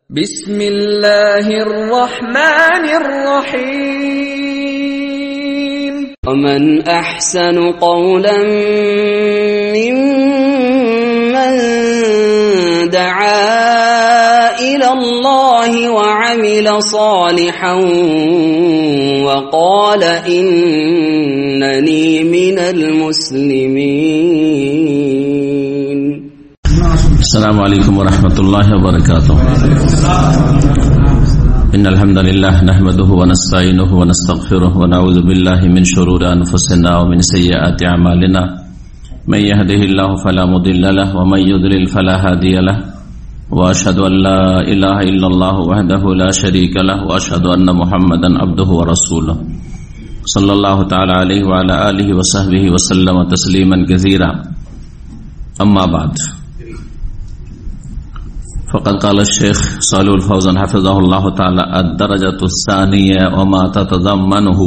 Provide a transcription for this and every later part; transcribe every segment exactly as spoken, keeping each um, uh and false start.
বিসমিল্লাহির রহমানির রহিম। ومن أحسن قولا ممن دعا إلى الله وعمل صالحا وقال إنني من المسلمين. السلام عليكم ورحمة الله وبركاته. إن الحمد لله نحمده ونستعينه ونستغفره ونعوذ بالله من شرور أنفسنا ومن سيئات أعمالنا من يهده الله فلا مضل له ومن يضلل فلا هادي له وأشهد أن لا إله إلا الله وحده لا شريك له وأشهد أن محمدا عبده ورسوله صلى الله تعالى عليه وعلى آله وصحبه وسلم تسليما كثيرا. أما بعد، فقد قال الشيخ صالح الفوزان حفظه الله تعالى: الدرجة الثانية وما تتضمنه.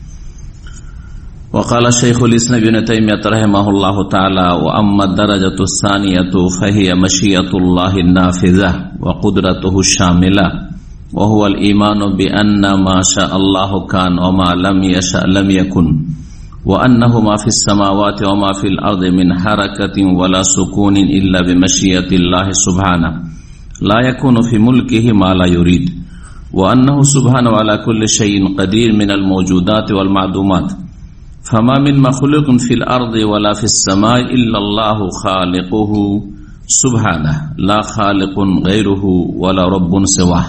وقال شيخ الإسلام ابن تيمية رحمه الله تعالى: وأما الدرجة الثانية فهي مشيئة الله النافذة وقدرته الشاملة، وهو الإيمان بأن ما شاء الله كان وما لم يشاء لم يكن، وأنه ما في السماوات وما في الأرض من حركة ولا سكون إلا بمشيئة الله سبحانه، لا يكون في ملكه ما لا يريد، وأنه سبحانه على كل شيء قدير من الموجودات والمعدومات، فما من مخلوق في الأرض ولا في السماء إلا الله خالقه سبحانه، لا خالق غيره ولا رب سواه.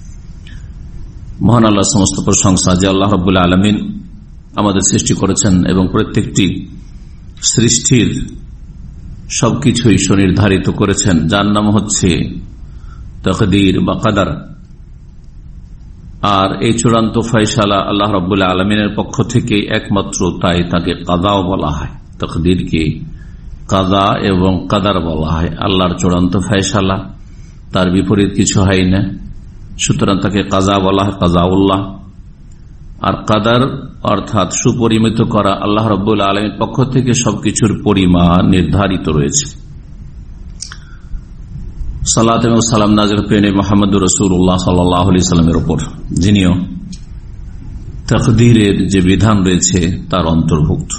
মহান আল্লাহ সমস্ত প্রশংসা যে আল্লাহ রাব্বুল আলামিন আমাদের সৃষ্টি করেছেন এবং প্রত্যেকটি সৃষ্টির সবকিছুই সুনির্ধারিত করেছেন, যার নাম হচ্ছে তাকদীর বা কাদার। আর এই চূড়ান্ত ফয়সালা আল্লাহ রাব্বুল আলামিনের পক্ষ থেকে একমাত্র, তাই তাকে কাদাও বলা হয়। তাকদীরকে কাদা এবং কাদার বলা হয়। আল্লাহর চূড়ান্ত ফয়সালা, তার বিপরীত কিছু হয় না, সুতরাং তাকে কাজা বলা হয়, কাজাউল্লাহ। আর কাদার অর্থাৎ সুপরিমিত করা, আল্লাহ রাব্বুল আলামিনের পক্ষ থেকে সবকিছুর পরিমাণ নির্ধারিত রয়েছে। সালাত এবং সালাম নাযিল পেনে মুহাম্মদুর রাসূলুল্লাহ সাল্লাল্লাহু আলাইহি সাল্লামের উপর, যিনিও তাকদীরের যে বিধান রয়েছে তার অন্তর্ভুক্ত।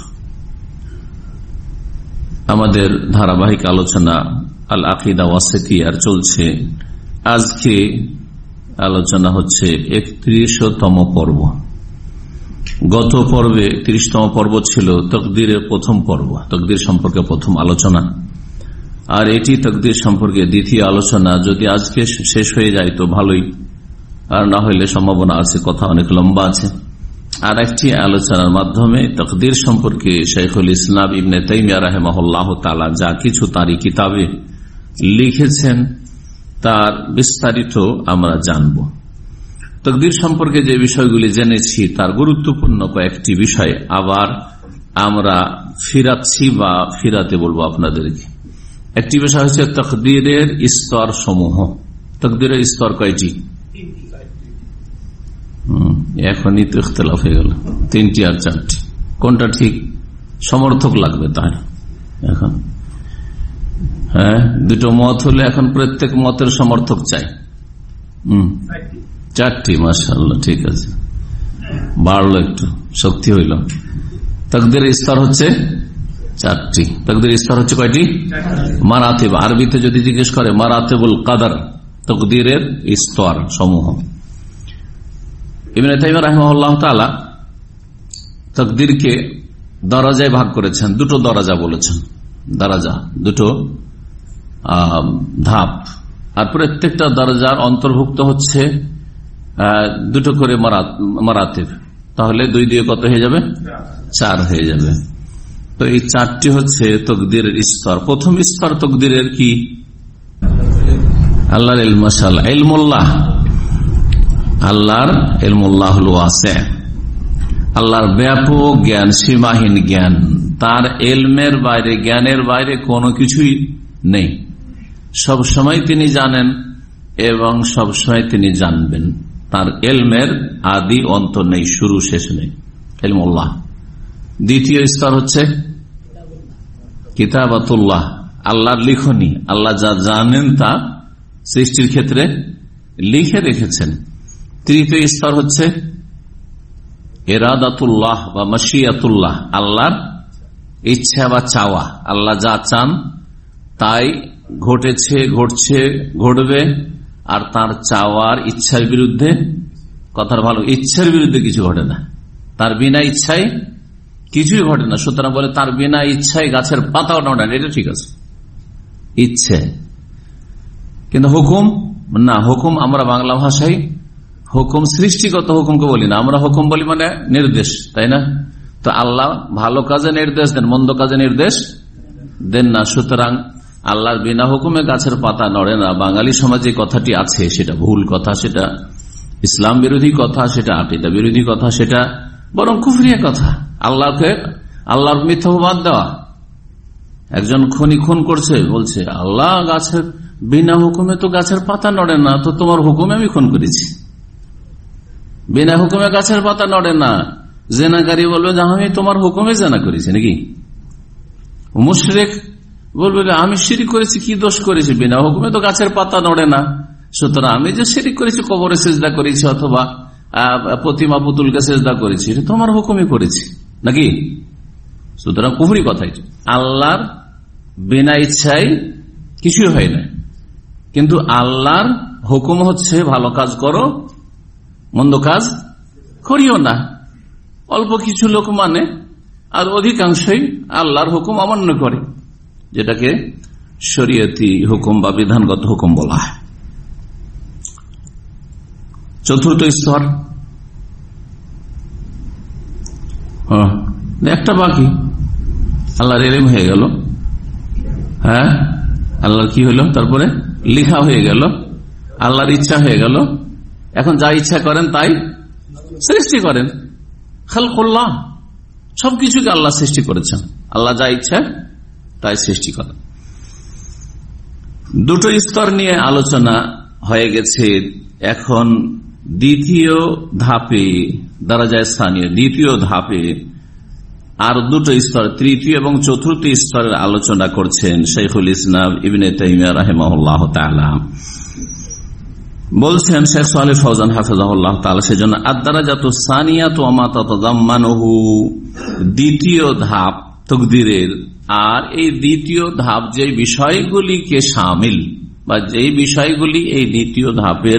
আমাদের ধারাবাহিক আলোচনা আল আকীদা ওয়াসিতিয়ার চলছে। আজকে আলোচনা হচ্ছে একত্রিশতম পর্ব। গত পর্বে ত্রিশতম পর্ব ছিল তাকদীরের প্রথম পর্ব, তাকদীর সম্পর্কে প্রথম আলোচনা। আর এটি তাকদীর সম্পর্কে দ্বিতীয় আলোচনা। যদি আজকে শেষ হয়ে যায় তো ভালোই, আর না হইলে সম্ভাবনা আছে, কথা অনেক লম্বা আছে। আর একটি আলোচনার মাধ্যমে তাকদীর সম্পর্কে শাইখুল ইসলাম ইবনে তাইমিয়া রাহিমাহুল্লাহ তাআলা যা কিছু তারই কিতাবে লিখেছেন তার বিস্তারিত আমরা জানব। তাকদীর সম্পর্কে যে বিষয়গুলি জেনেছি তার গুরুত্বপূর্ণ কয়েকটি বিষয় আবার আমরা ফিরাচ্ছি বা ফিরাতে বলবো আপনাদেরকে। একটি বিষয় হচ্ছে তাকদীরের স্তর সমূহ। তাকদীরের স্তর কয়টি? এখনই তো ইখতিলাফ হয়ে গেল, তিনটি আর চারটি। কোনটা ঠিক? সমর্থক লাগবে তাহলে এখন। হ্যাঁ, দুটো মত হলে এখন প্রত্যেক মতের সমর্থক চাই। হম চারটি, মাশাআল্লাহ, ঠিক আছে, বাড়লো, একটু শক্তি হইল। তাকদীরের স্তর হচ্ছে চারটি। তাকদীরের স্তর হচ্ছে কয়টি? মারাতিব। আরবিতে যদি জিজ্ঞেস করে মারাতিবুল কাদার, তাকদীরের স্তর সমূহ। ইবনে তাইমিয়া রাহিমাহুল্লাহ তাআলা তাকদীরকে দরজায় ভাগ করেছেন, দুটো দরজা বলেছেন। দরজা দুটো ধাপ, আর প্রত্যেকটা দরজার অন্তর্ভুক্ত হচ্ছে দুটো করে মারাতিব। তাহলে দুই দিয়ে কত হয়ে যাবে? চার হয়ে যাবে। তো এই চারটি হচ্ছে তাকদীরের স্তর। প্রথম স্তর তাকদীরের কি? আল্লাহর ইলম, মাশাআল্লাহ, ইলমুল্লাহ। আল্লাহর ইলমুল্লাহুল ওয়াসি', আল্লাহর ব্যাপক জ্ঞান, সীমাহীন জ্ঞান। তার ইলমের বাইরে, জ্ঞানের বাইরে কোনো কিছুই নেই। সব সময় তিনি জানেন এবং সব সময় তিনি জানবেন। তার ইলমের আদি অন্ত নেই, শুরু শেষ নেই, ইলমুল্লাহ। দ্বিতীয় স্তর হচ্ছে কিতাবাতুল্লাহ, আল্লাহর লিখনী। আল্লাহ যা জানেন তা সৃষ্টির ক্ষেত্রে লিখে রেখেছেন। তৃতীয় স্তর হচ্ছে ইরাদাতুল্লাহ বা মাশিয়াতুল্লাহ, আল্লাহর ইচ্ছা বা চাওয়া। আল্লাহ যা চান তাই ঘটেছে, ঘটছে, ঘটবে। আর তার চাওয়ার ইচ্ছার বিরুদ্ধে, কথার ভালো, ইচ্ছার বিরুদ্ধে কিছু ঘটে না, তার বিনা ইচ্ছায় কিছুই ঘটে না। সুতরাং বলে তার বিনা ইচ্ছায় গাছের পাতাও নড়ে না, এটা ঠিক আছে, ইচ্ছে। কিন্তু হুকুম না, হুকুম আমরা বাংলা ভাষায় হুকুম সৃষ্টিগত হুকুমকে বলি না, আমরা হুকুম বলি মানে নির্দেশ, তাই না? তো আল্লাহ ভালো কাজে নির্দেশ দেন, মন্দ কাজে নির্দেশ দেন না। সুতরাং আল্লাহর বিনা হুকুমে গাছের পাতা নড়ে না। বাঙালি সমাজে কথাটি আছে, সেটা ভুল কথা, সেটা ইসলাম বিরোধী কথা, সেটা আকীদা বিরোধী কথা, সেটা বরং কুফরিয়া কথা। আল্লাহকে আল্লাহর মিথ্যাবাদ দেওয়া। একজন খুনি খুন করছে, বলছে আল্লাহ গাছের বিনা হুকুমে তো গাছের পাতা নড়ে না, তো তোমার হুকুমে আমি খুন করেছি। বিনা হুকুমে গাছের পাতা নড়ে না। জেনাকারী বলবে যে আমি তোমার হুকুমে জেনা করেছি নাকি। মুশরিক বলবে আমি শিরিক করেছি, কি দোষ করেছি, বিনা হুকুমে তো গাছের পাতা নড়ে না। সুতরাং আমি যে শিরিক করেছি, কবরে সেজদা করেছি অথবা প্রতিমা পুতুলকে সেজদা করেছি, এটা তোমার হুকুমই করেছি নাকি। সুতরাং কুফরি কথাই। আল্লাহর বিনা ইচ্ছায় কিছুই হয় না, কিন্তু আল্লাহর হুকুম হচ্ছে ভালো কাজ করো, মন্দ কাজ করিও না। অল্প কিছু লোক মানে, আর অধিকাংশই আল্লাহর হুকুম অমান্য করে, যেটাকে শরীয়তি হুকুম বা বিধানগত হুকুম বলা হয়। চতুর্থ স্তর, একটা বাকি, আল্লাহর ইলম হয়ে গেল। হ্যাঁ, আল্লাহর কি হইল, তারপরে লিখা হয়ে গেল, আল্লাহর ইচ্ছা হয়ে গেল। এখন যা ইচ্ছা করেন তাই সৃষ্টি করেন। খালকুল্লাহ, সবকিছুকে আল্লাহ সৃষ্টি করেছেন, আল্লাহ যা ইচ্ছা তাই সৃষ্টি করেন। দুটো স্তর নিয়ে আলোচনা হয়ে গেছে। এখন দ্বিতীয় ধাপে, দরজায়ে সানিয়া, দ্বিতীয় ধাপে আর দুটো স্তর, তৃতীয় এবং চতুর্থ স্তরের আলোচনা করছেন শাইখুল ইসলাম ইবনে তাইমিয়া রাহিমাহুল্লাহ তাআলা। বলছেন শেখ সালেহ ফওজান হাফিজাহুল্লাহ তাআলা, সেজন্য আদ-দারাজাতুস সানিয়াতু ওয়া মা তাতাযাম্মানুহু, দ্বিতীয় ধাপ তাকদীরের। আর এই দ্বিতীয় ধাপ যে বিষয়গুলিকে শামিল বা যে বিষয়গুলি এই দ্বিতীয় ধাপের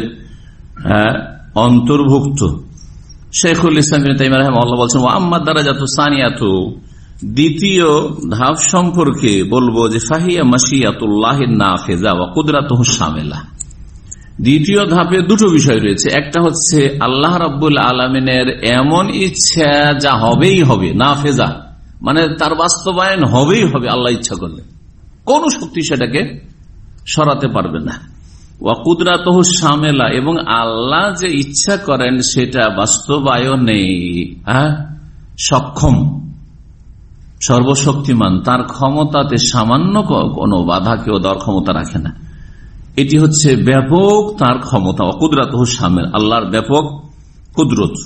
অন্তর্ভুক্ত, শেখুল ইসলাম ইবনে তাইমিয়া রাহিমাহুল্লাহ বলছেন ওয়া আম্মা দারাজাতুস সানিয়াতু, দ্বিতীয় ধাপ সম্পর্কে বলবো যে ফাহিয়া মাশিয়াতুল্লাহিন নাফিযা ওয়া কুদরাতুহু শামিলা। দ্বিতীয় ধাপে দুটো বিষয় রয়েছে। একটা হচ্ছে আল্লাহ রাব্বুল আলামিনের এমন ইচ্ছা যা হবেই হবে, নাফিযা মানে তার বাস্তবায়ন হবেই হবে আল্লাহ ইচ্ছা করলে, কোন শক্তি সেটাকে সরাতে পারবে না। ওয়া কুদরাতুহু শামিলা, এবং আল্লাহ যে ইচ্ছা করেন সেটা বাস্তবায়নে হ্যাঁ সক্ষম, সর্বশক্তিমান, তার ক্ষমতাতে সামান্য কোনো বাধা কেউ দেওয়ার ক্ষমতা রাখে না। এটি হচ্ছে ব্যাপক তার ক্ষমতা। ওয়া কুদরাতুহু শামিল, আল্লাহর ব্যাপক কুদরত।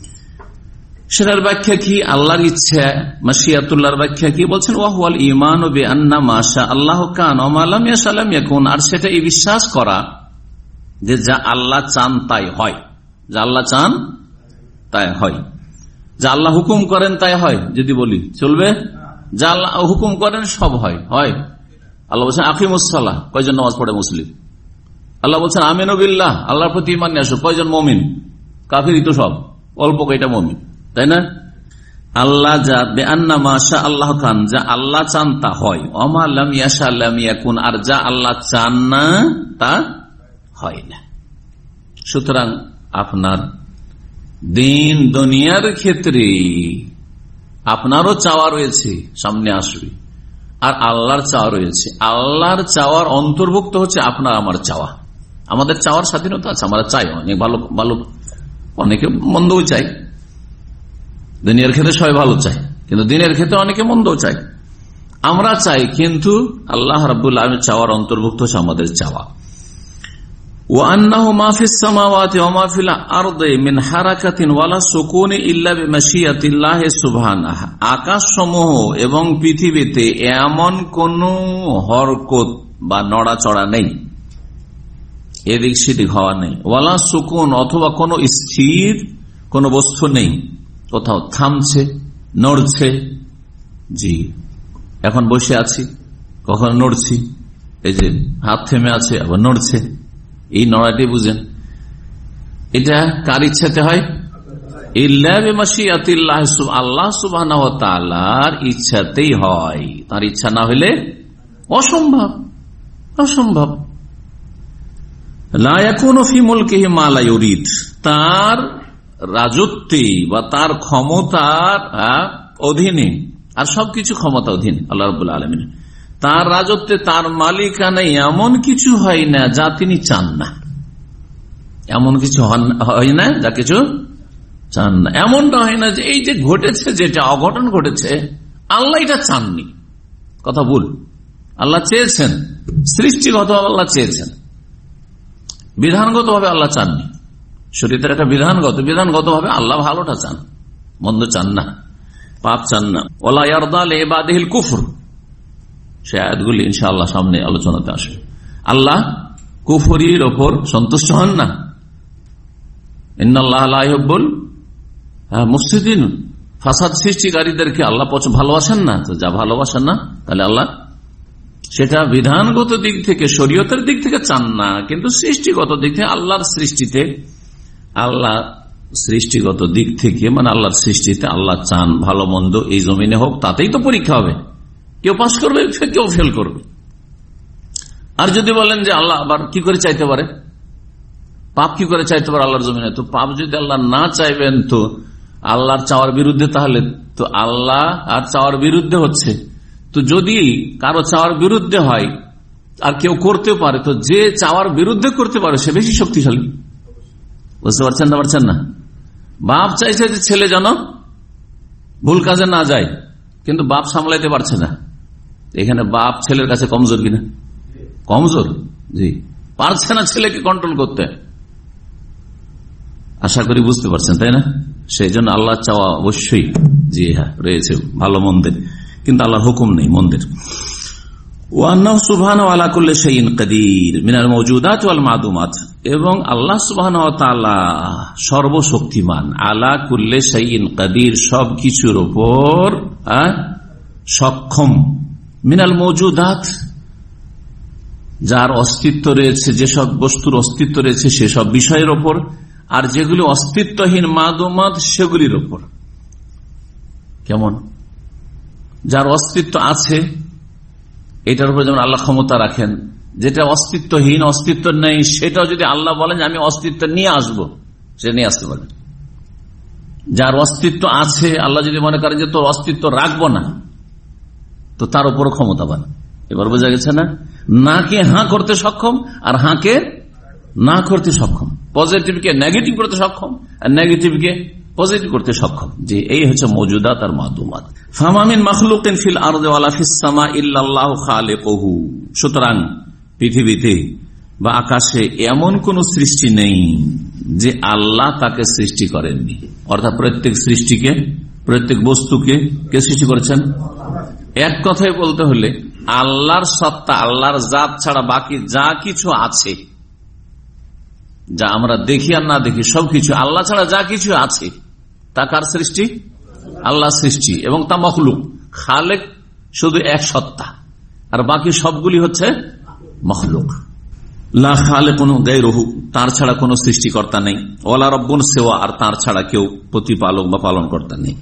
সেটার ব্যাখ্যা কি? আল্লাহর ইচ্ছা, মাশিয়াতুল্লাহর ব্যাখ্যা কি? বলছেন ওয়া হুয়াল ঈমানু বিআন্না মা শা আল্লাহু কান ওয়া মা লাম ইয়াশা লাম ইয়াকুন। আর সেটা এই বিশ্বাস করা যে যা আল্লাহ চান তাই হয়, যা আল্লাহ চান তাই হয়, যা আল্লাহ হুকুম করেন তাই হয়। যদি বলি চলবে? যা আল্লাহ হুকুম করেন সব হয় হয়। আল্লাহ বলছেন আকিমুস সালাহ, কয়জন নামাজ পড়ে মুসলিম? আল্লাহ বলছেন আমিনু বিল্লাহ, আল্লাহর প্রতি ঈমান নিয়ে আসো, কয়জন মুমিন? কাফির তো সব, অল্প কয়টা মুমিন, তাই না? আল্লাহ যা বিআন্না মা শা আল্লাহ কান, যা আল্লাহ চান তা হয়, ওয়া মা লাম ইয়াশা লাম ইয়াকুন, আর যা আল্লাহ চান না তা হয় না। সুতরাং আপনার দিন দুনিয়ার ক্ষেত্রে আপনারও চাওয়া রয়েছে, সামনে আসবে, আর আল্লাহর চাওয়া রয়েছে। আল্লাহর চাওয়ার অন্তর্ভুক্ত হচ্ছে আপনার আমার চাওয়া। আমাদের চাওয়ার স্বাধীনতা আছে, আমরা চাই অনেক ভালো ভালো, অনেকে মন্দও চাই। দুনিয়ার ক্ষেত্রে সবাই ভালো চাই, কিন্তু দিনের ক্ষেত্রে অনেকে মন্দও চাই। আমরা চাই, কিন্তু আল্লাহ রাব্বুল আলামিন চাওয়ার অন্তর্ভুক্ত হচ্ছে আমাদের চাওয়া। ওয়া আন্নাহু মা ফিস সামাওয়াতি ওয়া মা ফিল আরদি মিন হারাকাতিন ওয়ালা সুকুনি ইল্লা বিমাশিয়াতিল্লাহি সুবহানাহু, আকাশসমূহ এবং পৃথিবীতে এমন কোন হরকত বা নড়াচড়া নেই, এদিক সেদিক হওয়া নেই। ওয়ালা সুকুন, অথবা কোনো স্থির কোনো বস্তু নেই, কোথাও থামছে, নড়ছে। জি, এখন বসে আছি, কখন নড়ছি, এই যে হাত থেমে আছে আবার নড়ছে, এই নড়াটি বুঝেন। এটা কার ইচ্ছাতে হয়? ইল্লা বিমাশিয়াতিল্লাহ, আল্লাহ সুবহানাহু ওয়া তাআলার ইচ্ছাতেই হয়। তার ইচ্ছা না হলে অসম্ভব, অসম্ভব। লা ইয়াকুনু ফি মুলকিহি মা লা ইউরিদ, তার রাজত্বে বা তার ক্ষমতার অধীনে, আর সবকিছু ক্ষমতা অধীন আল্লাহ রাব্বুল আলামিন, তার রাজত্বে তার মালিকানায় এমন কিছু হয় না যা তিনি চান না, এমন কিছু হয় না যা কিছু চান না। এমনটা হয় না যে এই যে ঘটেছে, যেটা অঘটন ঘটেছে, আল্লাহ এটা চাননি। কথা ভুল। আল্লাহ চেয়েছেন, সৃষ্টিগতভাবে আল্লাহ চেয়েছেন, বিধানগত ভাবে আল্লাহ চাননি। শরীয়তের একটা বিধানগত, বিধানগত ভাবে আল্লাহ ভালোটা চান, মন্দ চান না, পাপ চান না। ওয়ালা ইয়ারদা লিইবাদিহিল কুফর, সে আয়াতগুলি ইনশাআল্লাহ সামনে আলোচনাতে আসবে। আল্লাহ কুফরির ওপর সন্তুষ্ট হন না। ইন্নাল্লাহা লা ইউহিব্বুল মুফসিদিন, ফাসাদ সৃষ্টিকারীদেরকে আল্লাহ ভালোবাসেন না। তো যা ভালোবাসেন না, তাহলে আল্লাহ সেটা বিধানগত দিক থেকে, শরীয়তের দিক থেকে চান না, কিন্তু সৃষ্টিগত দিক থেকে আল্লাহর সৃষ্টিতে, আল্লাহ সৃষ্টিগত দিক থেকে মানে আল্লাহর সৃষ্টিতে আল্লাহ চান ভালো মন্দ এই জমিনে হোক, তাতেই তো পরীক্ষা হবে, কেউ পাস করবে, কেউ ফেল করবে। আর যদি বলেন যে আল্লাহ আবার কি করে চাইতে পারে, পাপ কি করে চাইতে পারে আল্লাহর জমিনে, তো পাপ যদি আল্লাহ না চাইবেন তো আল্লাহর চাওয়ার বিরুদ্ধে, তাহলে তো আল্লাহ আর চাওয়ার বিরুদ্ধে হচ্ছে। তো যদি কারো চাওয়ার বিরুদ্ধে হয় আর কেউ করতে পারে, তো যে চাওয়ার বিরুদ্ধে করতে পারে সে বেশি শক্তিশালী। বুঝতে পারছেন না? পারছেন না? বাপ চাইছে যে ছেলে যেন ভুল কাজে না যায়, কিন্তু বাপ সামলাইতে পারছে না। এখানে বাপ ছেলের কাছে কমজোর কিনা? কমজোর। জি, পারছে না ছেলেকে কন্ট্রোল করতে। আশা করি বুঝতে পারছেন, তাই না? সেই জন্য আল্লাহ চাওয়া অবশ্যই, জি হ্যাঁ, রয়েছে ভালো মন্দের, কিন্তু আল্লাহর হুকুম নেই মন্দের। ওয়ান্নাহু সুবহানাহু আলা কুল্লি শাইইন কাদির মিনাল মাওজুদাত ওয়াল মাদুমাত, এবং আল্লাহ সুবহানাহু ওয়া তাআলা সর্বশক্তিমান, আলা কুল্লি শাইইন কাদির, সবকিছুর উপর সক্ষম, মিনাল মাওজুদাত, যার অস্তিত্ব রয়েছে, যেসব বস্তুর অস্তিত্ব রয়েছে সেসব বিষয়ের উপর, আর যেগুলি অস্তিত্বহীন মাদুমাত সেগুলির উপর। কেমন? যার অস্তিত্ব আছে এটার উপর যেমন আল্লাহ ক্ষমতা রাখেন, যেটা অস্তিত্বহীন, অস্তিত্ব নেই, সেটাও যদি আল্লাহ বলেন যে আমি অস্তিত্ব নিয়ে আসবো, সেটা নিয়ে আসতে পারেন। যার অস্তিত্ব আছে, আল্লাহ যদি মনে করেন যে তোর অস্তিত্ব রাখবো না, তো তার উপরও ক্ষমতা পান। এবার বোঝা গেছে না? নাকে হাঁ করতে সক্ষম, আর হাঁকে না করতে সক্ষম, পজিটিভকে নেগেটিভ করতে সক্ষম, আর নেগেটিভকে পজিটিভ করতে সক্ষম। যে এই হচ্ছে মওজুদাত আর মাদুমাত। ফামা মিন মাখলুকিন ফিল আরদি ওয়ালা ফিস সামা ইল্লাল্লাহু খালিকুহু, সুতরাং পৃথিবীতে বা আকাশে এমন কোন সৃষ্টি নেই যে আল্লাহ তাকে সৃষ্টি করেননি। অর্থাৎ প্রত্যেক সৃষ্টিকে, প্রত্যেক বস্তুকে কে সৃষ্টি করেছেন? এক কথায় বলতে হলে আল্লাহর সত্তা, আল্লাহর জাত ছাড়া বাকি যা কিছু আছে, যা আমরা দেখি আর না দেখি সবকিছু, আল্লাহ ছাড়া যা কিছু আছে তা কার সৃষ্টি? আল্লাহ সৃষ্টি, এবং তা মখলুক। খালেক শুধু এক সত্তা, আর বাকি সবগুলি হচ্ছে মখলুক। লা খালেকুন গায়রুহু, তার ছাড়া কোনো সৃষ্টিকর্তা নেই। ওয়ালা রব্বুন সিওয়া, আর তার ছাড়া কেউ প্রতিপালক বা পালন কর্তা নেই।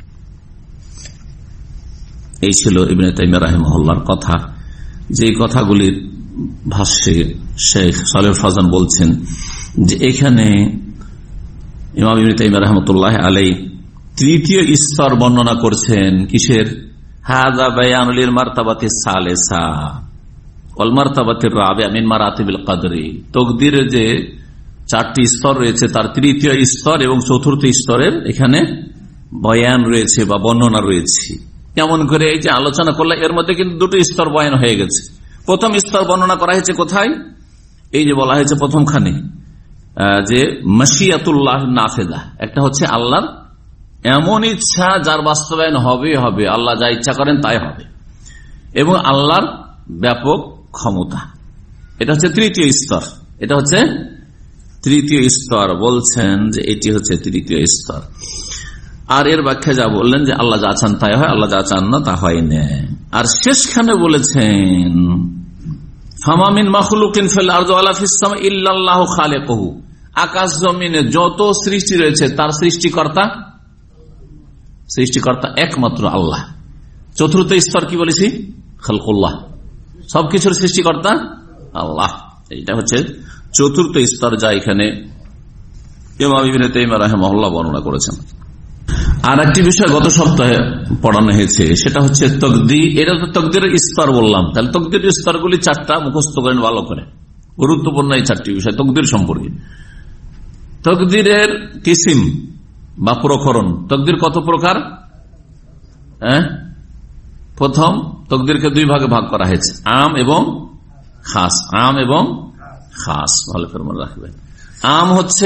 এই ছিল ইবনে তাইমিয়া রাহিমাহুল্লাহর কথা। যে কথাগুলির ভাষ্যে শেখ সালেহ ফাজান বলছেন যে এখানে ইমাম ইবনে তাইমিয়া রাহমাতুল্লাহ আলাইহি তৃতীয় স্তর বর্ণনা করছেন। কিসের? হাযা বায়ানুল মারতাবাতিস সালিসা ওয়াল মারতাবাতির রাবিআ মিন মারাতিবিল কদরি, তাকদীরের যে চারটি স্তর রয়েছে তার তৃতীয় স্তর এবং চতুর্থ স্তরের এখানে বয়ান রয়েছে বা বর্ণনা রয়েছে। কেমন করে? এই যে আলোচনা করলে এর মধ্যে কিন্তু দুটো স্তর বয়ান হয়ে গেছে। প্রথম স্তর বর্ণনা করা হয়েছে কোথায়? এই যে বলা হয়েছে প্রথমখানে যে মাশিয়াতুল্লাহ নাফেদা, একটা হচ্ছে আল্লাহর এমন ইচ্ছা যার বাস্তবায়ন হবে হবে, আল্লাহ যা ইচ্ছা করেন তাই হবে, এবং আল্লাহর ব্যাপক ক্ষমতা, এটা হচ্ছে তৃতীয় স্তর। এটা হচ্ছে তৃতীয় স্তর, বলছেন যে এটি হচ্ছে তৃতীয় স্তর। আর এর ব্যাখ্যা যা বললেন যে আল্লাহ যা চান তাই হয়, আল্লাহ যা চান না তা হয় না। আর শেষখানে বলেছেন ফামামিন মাখলুকিন ফিল আরদি ওয়ালা ফিস সামা ইল্লাল্লাহু খালিকুহু, আকাশ জমিনে যত সৃষ্টি রয়েছে তার সৃষ্টিকর্তা সৃষ্টিকর্তা একমাত্র আল্লাহ। চতুর্থ স্তর কি বলেছি? খালকুল্লাহ, সবকিছুর সৃষ্টিকর্তা আল্লাহ। এটা হচ্ছে চতুর্থ স্তর, যা এখানে ইমাম ইবনে তাইমিয়া রাহিমাহুল্লাহ বর্ণনা করেছেন। আর একটি বিষয় গত সপ্তাহে পড়ানো হয়েছে, সেটা হচ্ছে তকদির। এটা তো তকদিরের স্তর বললাম, তাহলে তকদিরের স্তরগুলি চারটা, মুখস্থ করেন ভালো করে, গুরুত্বপূর্ণ এই চারটি বিষয় তকদির সম্পর্কে। তকদিরের কিসিম বা প্রকরণ, তকদির কত প্রকার? হ্যাঁ, প্রথম তকদিরকে দুই ভাগে ভাগ করা হয়েছে, আম এবং খাস। আম এবং খাস ভালো করে মনে রাখবেন। আম হচ্ছে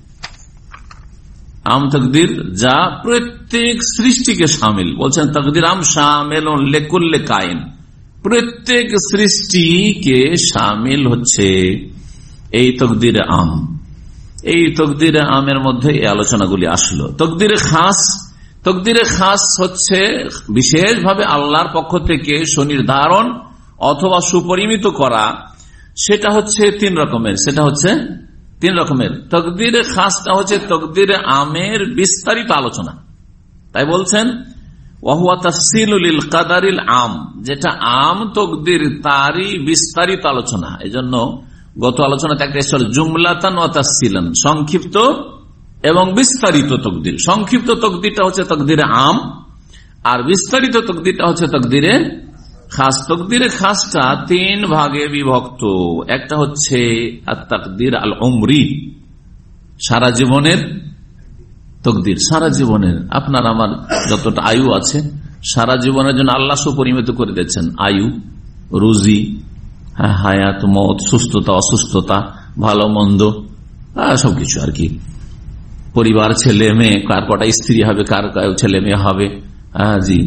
আম তকদির, যা প্রত্যেক সৃষ্টিকে শামিল, বলছেন তকদির আম শামিল লিকুল্লি কায়েন, প্রত্যেক সৃষ্টিকে শামিল হচ্ছে এই তকদিরে আম। এই তকদিরে আমের মধ্যে এই আলোচনাগুলি আসলো। তকদিরে খাস, তকদিরে খাস হচ্ছে বিশেষভাবে আল্লাহর পক্ষ থেকে সুনির্ধারণ অথবা সুপরিমিত করা, সেটা হচ্ছে তিন রকমের। সেটা হচ্ছে তিন রকমের। তকদিরে খাসটা হচ্ছে তকদিরে আমের বিস্তারিত আলোচনা, তাই বলছেন ওয়াহুয়া তাফসীলুল লিল কাদারিল আম, যেটা আম তকদির তারই বিস্তারিত আলোচনা। এজন্য গত আলোচনাতে একটা স্তর জুমলাতান ওয়া তাফসীলান, সংক্ষিপ্ত এবং বিস্তারিত তকদির। সংক্ষিপ্ত তকদিরটা হচ্ছে তকদিরে আম, আর বিস্তারিত তকদিরটা হচ্ছে তকদিরে খাস। তকদিরে খাসটা তিন ভাগে বিভক্ত। একটা হচ্ছে আত-তাকদির আল উমরি, সারা জীবনের তকদির। সারা জীবনের আপনার আমার যতটা আয়ু আছে, সারা জীবনের জন্য আল্লাহ সুপরিমিত করে দিচ্ছেন আয়ু, রুজি, হায়াত, মত, সুস্থতা, অসুস্থতা, ভালো মন্দ, সবকিছু আর কি। পরিবার, ছেলে মেয়ে, কার কটা স্ত্রী হবে, কার ছেলে মেয়ে হবে, জি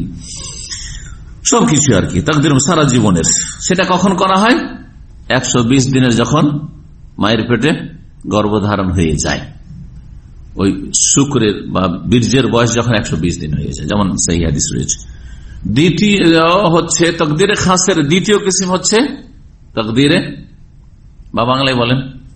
সবকিছু আর কি তাকদীর সারা জীবনের। সেটা কখন করা হয়? একশো বিশ দিনের যখন মায়ের পেটে গর্ভধারণ হয়ে যায়, ওই শুক্রের বা বীর্যের বয়স যখন একশো বিশ দিন হয়ে যায়, যেমন সেই হাদিস রয়েছে। দ্বিতীয় হচ্ছে তকদিরে খাসের দ্বিতীয় কিসিম হচ্ছে তকদিরে, বা বাংলায় বলেন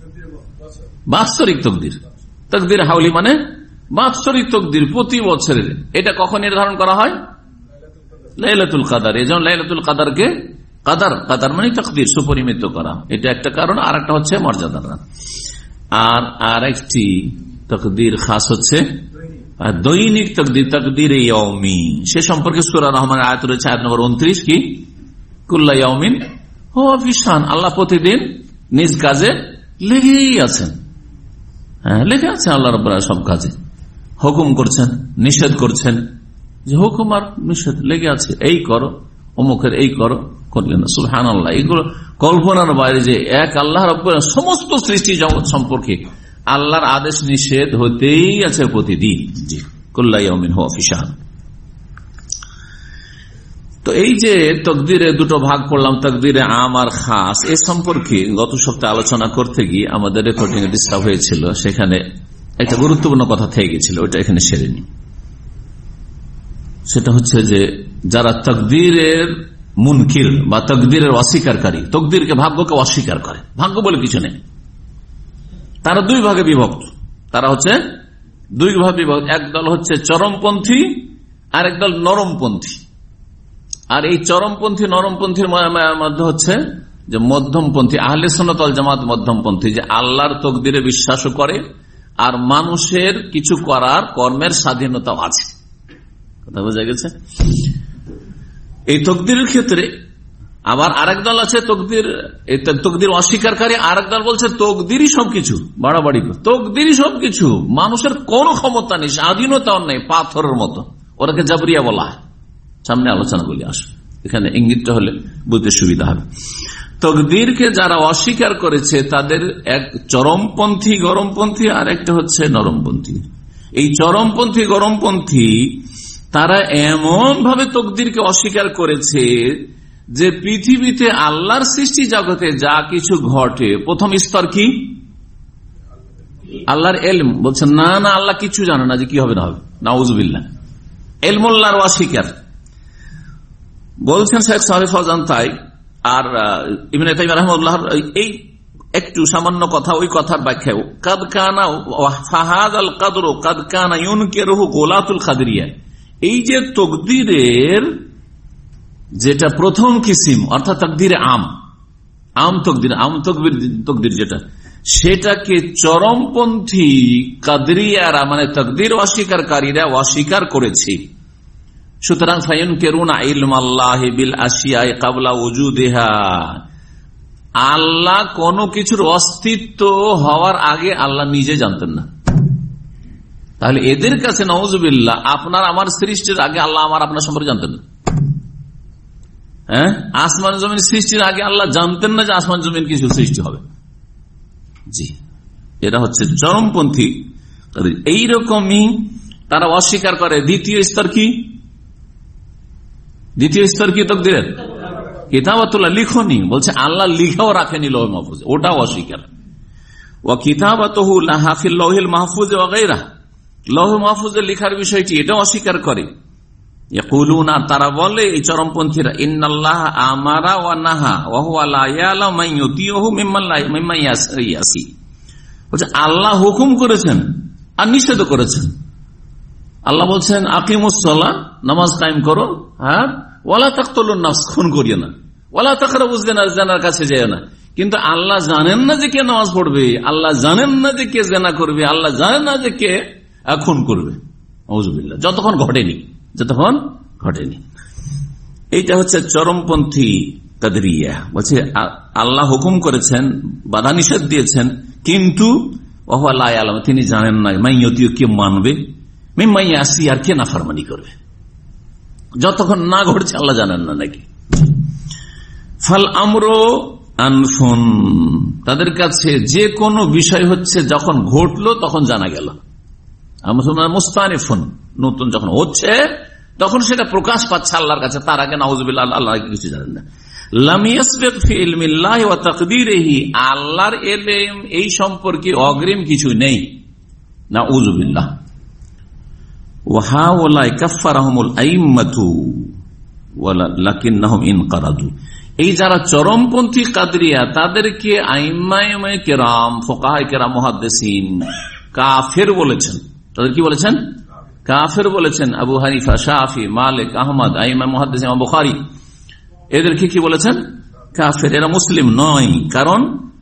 বাৎসরিক তকদির। তকদির হাউলি মানে বাৎসরিক তকদির, প্রতি বছরের। এটা কখন নির্ধারণ করা হয়? লাইলাতুল কাদার। এজন্য লাইলাতুল কাদারকে কাদার, কাদার মানে তকদির, সুপরিমিত করা, এটা একটা কারণ। আর একটা হচ্ছে মর্যাদা। আর আর একটি তকদির খাস হচ্ছে দৈনিক তকদির, তকদির ইয়াউমি। সে সম্পর্কে সূরা রহমান আয়াত রয়েছে, আয়াত নম্বর উনত্রিশ, কি কুল্লা ইয়াউমিন হুয়া ফি শান, আল্লাহ প্রতিদিন নিজ কাজে লেগেই আছেন। হ্যাঁ, লেগে আছেন আল্লাহ রাব্বুল আলামিন সব কাজে, হুকুম করছেন, নিষেধ করছেন, যে হুকুম আর নিষেধ লেগে আছে, এই করো, অমুকের এই করো, করলেন না। সুবহানাল্লাহ, এগুলো কল্পনার বাইরে যে এক আল্লাহ রাব্বুল আলামিন সমস্ত সৃষ্টি জগৎ সম্পর্কে আল্লাহর আদেশ নিষেধ হতেই আছে প্রতিদিন। জি, কুল্লা ইয়াউমিন হুয়া ফি শান। তো এই যে তকদিরে দুটো ভাগ করলাম, তকদিরে আম আর খাস, এ সম্পর্কে গত সপ্তাহে আলোচনা করতে গিয়ে আমাদের রেকর্ডিং এ ডিস্টার্ব হয়েছিল, সেখানে একটা গুরুত্বপূর্ণ কথা থেকে গেছিল, ওইটা এখানে সেরে নি। সেটা হচ্ছে যে যারা তকদিরের মুনকির বা তকদিরের অস্বীকারী, তকদিরকে, ভাগ্যকে অস্বীকার করে, ভাগ্য বলে কিছু নেই, তারা দুই ভাগে বিভক্ত। তারা হচ্ছে দুই ভাগে বিভক্ত। একদল হচ্ছে চরমপন্থী আর একদল নরমপন্থী। আর এই চরমপন্থী নরমপন্থীর মধ্যে হচ্ছে যে মধ্যমপন্থী, আহলে সুন্নাত ওয়াল জামাত মধ্যমপন্থী, যে আল্লাহর তকদিরে বিশ্বাসও করে আর মানুষের কিছু করার কর্মের স্বাধীনতাও আছে। কথা বোঝা গেছে? এই তকদিরের ক্ষেত্রে আবার আরেক দল আছে তকদির, তকদির অস্বীকারী। আরেক দল বলছে তকদিরই সবকিছু, বাড়াবাড়ি, তকদিরই সবকিছু, মানুষের কোন ক্ষমতা নেই, স্বাধীনতাও নেই, পাথরের মতো। ওরাকে জাবরিয়া বলা হয়। সামনে আলোচনাগুলি আসে, এখানে ইঙ্গিতটা হলে বুঝতে সুবিধা হবে। তকদিরকে যারা অস্বীকার করেছে তাদের এক চরমপন্থী, গরমপন্থী, আর একটা হচ্ছে নরমপন্থী। এই চরমপন্থী, গরমপন্থী তারা এমন ভাবে তকদিরকে অস্বীকার করেছে যে পৃথিবীতে আল্লাহর সৃষ্টি জগতে যা কিছু ঘটে প্রথম স্তর কি? আল্লাহর এলম। বলছেন না না আল্লাহ কিছু জানে না যে কি হবে না হবে, নাউজুবিল্লাহ। এলমুল্লাহর অস্বীকার। বলছেন শেখ সালেহ ফওজান তাই। আর ইবনে তাইমিয়া রাহিমাহুল্লাহ এই একটু সামান্য কথা, ওই কথার ব্যাখ্যাও কাদ কানা ফাহাদাল কদরু কাদ কানা ইউনকিরুহু গোলাতুল কাদরিয়া। এই যে তকদিরের যেটা প্রথম কিসিম, অর্থাৎ তাকদিরে আম আম তকদির আম তকদির তকদির যেটা, সেটাকে চরমপন্থী কাদরিয়ারা মানে তাকদির অস্বীকারীরা অস্বীকার করেছে। সুতরাং ফায়ুনকিরুনা ইলমাল্লাহি বিল আশিয়াই ক্বাবলা ওজুদিহা, আল্লাহ কোন কিছুর অস্তিত্ব হওয়ার আগে আল্লাহ নিজে জানতেন না। তাহলে এদের কাছে নাউজুবিল্লাহ আপনার আমার সৃষ্টির আগে আল্লাহ আমার আপনার সম্পর্কে জানতেন না। হ্যাঁ, আসমান জমিন সৃষ্টির আগে আল্লাহ জানতেন না যে আসমান জমিন কিছু সৃষ্টি হবে। জি, এরা হচ্ছে চরমপন্থী। এইরকমই তারা অস্বীকার করে। দ্বিতীয় স্তর কি? দ্বিতীয় স্তর কি তাকদীরের? কিতাবাতুল্লাহ, লিখনি। বলছে আল্লাহ লিখাও রাখেনি লৌহ মাহফুজে, ওটাও অস্বীকার। ওয়া কিতাবাতুহু লাহা ফিল লাওহিল মাহফুজ ওয়া গায়রা, লৌহ মাহফুজে লেখার বিষয়টি এটাও অস্বীকার করে। ইয়াকুলুনা, তারা বলে এই চরমপন্থীরা, ইন্নাল্লাহ আমারা ওয়া নাহা ওয়া হুয়া লা ইয়ালামু মান ইউতিহু মিম্মান লা মিম্মান ইয়াসি। বলছে আল্লাহ হুকুম করেছেন আর নিষেধ করেছেন। আল্লাহ বলছেন আকিমুস সালাহ, নামাজ কায়েম করো, আর ওয়ালা তাকতুলুন নাফস, খুন করিও না, ওয়ালা তাকরাবুজ জিনা, জিনার কাছে যেও না। কিন্তু আল্লাহ জানেন না যে কে নামাজ পড়বে, আল্লাহ জানেন না যে কে জিনা করবে, আল্লাহ জানেন না যে কে খুন করবে। আউযুবিল্লাহ, যতক্ষণ ঘটেনি যতক্ষণ ঘটেনি এইটা হচ্ছে চরমপন্থী কাদরিয়া। বলছে আল্লাহ হুকুম করেছেন, বাধা নিষেধ দিয়েছেন, কিন্তু ওয়া লা ইয়ালামু, তিনি জানেন না মাইয়ুতিও, কে মানবে, মিম্মাই আসি, আর কে নাফরমানি করবে। যতক্ষণ না ঘটছে আল্লাহ জানেন না নাকি। ফাল আমরু আনফুন, তাদের কাছে যে কোনো বিষয় হচ্ছে যখন ঘটলো তখন জানা গেল। মুস্তানিফুন, নতুন যখন হচ্ছে তখন সেটা প্রকাশ পাচ্ছে আল্লাহর কাছে, তার আগে নাউজুবিল্লাহ আল্লাহ কিছু জানেন না। লাম ইয়াসবিক ফি ইলমিল্লাহি ওয়া তাকদীরিহি, আল্লাহর ইলম এই সম্পর্কে অগ্রিম কিছু নেই, নাউজুবিল্লাহ। ওয়া হাওলাই কাফফারাহুমুল আইম্মাতু ওয়ালাকিন্নাহুম ইনকারাদু, এই যারা চরমপন্থী কাদরিয়া তাদেরকে আইম্মায়ে কেরাম, ফুকাহায়ে কেরাম, মুহাদ্দিসিন কাফের বলেছেন। তাদের কি বলেছেন? কাফের বলেছেন। আবু হানিফা, শাফি, মালিক, আহমদ, আইমা মুহাদ্দিস, ইমাম বুখারী, এদেরকে কি বলেছেন? কাফের। এরা মুসলিম নয়, কারণ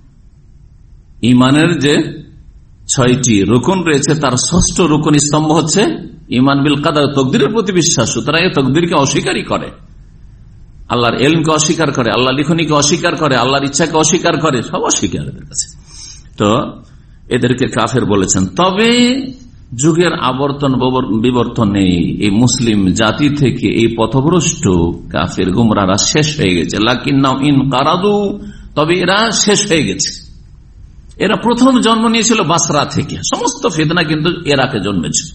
ইমানের যে ছয়টি রুকন রয়েছে তার ষষ্ঠ রুকন স্তম্ভ হচ্ছে ইমান বিল কাদার, তকদিরের প্রতি বিশ্বাস। সুতরাং তকদিরকে অস্বীকারই করে, আল্লাহর এলমকে অস্বীকার করে, আল্লাহ লিখনিকে অস্বীকার করে, আল্লাহর ইচ্ছাকে অস্বীকার করে, সব অস্বীকার এদের কাছে। তো এদেরকে কাফের বলেছেন। তবে যুগের আবর্তন বিবর্তনে এই মুসলিম জাতি থেকে এই পথভ্রষ্ট কাফের গুমরারা শেষ হয়ে গেছে। লাকিন্নাহুম ইনকারাদু, তবে এরা শেষ হয়ে গেছে। এরা প্রথম জন্ম নিয়েছিল বাসরা থেকে, সমস্ত ফিতনা কিন্তু এরাকে জন্মেছে,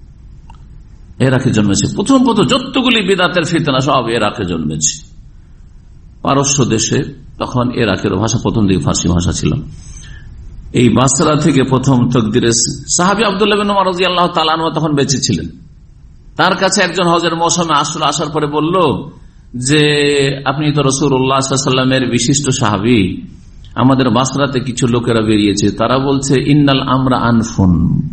এরাকে জন্মেছে প্রথম প্রথম যতগুলি বিদাতের ফিতনা সব এরাকে জন্মেছে। পারস্য দেশে তখন এরাকের ভাষা প্রথম দিকে ফার্সি ভাষা ছিল। এই বাসরা থেকে প্রথম তকদিরে সাহাবী আব্দুল্লাহ বিন উমর রাদিয়াল্লাহু তাআলা আনহু তখন বেঁচে ছিলেন। তার কাছে একজন হজের মৌসুমে আসল আসার পরে বলল যে আপনি তো রাসূলুল্লাহ সাল্লাল্লাহু আলাইহি ওয়াসাল্লামের বিশিষ্ট সাহাবী, আমাদের বাসরাতে কিছু লোকেরা বেরিয়েছে, তারা বলছে ইন্নাল আমরা আনফুন,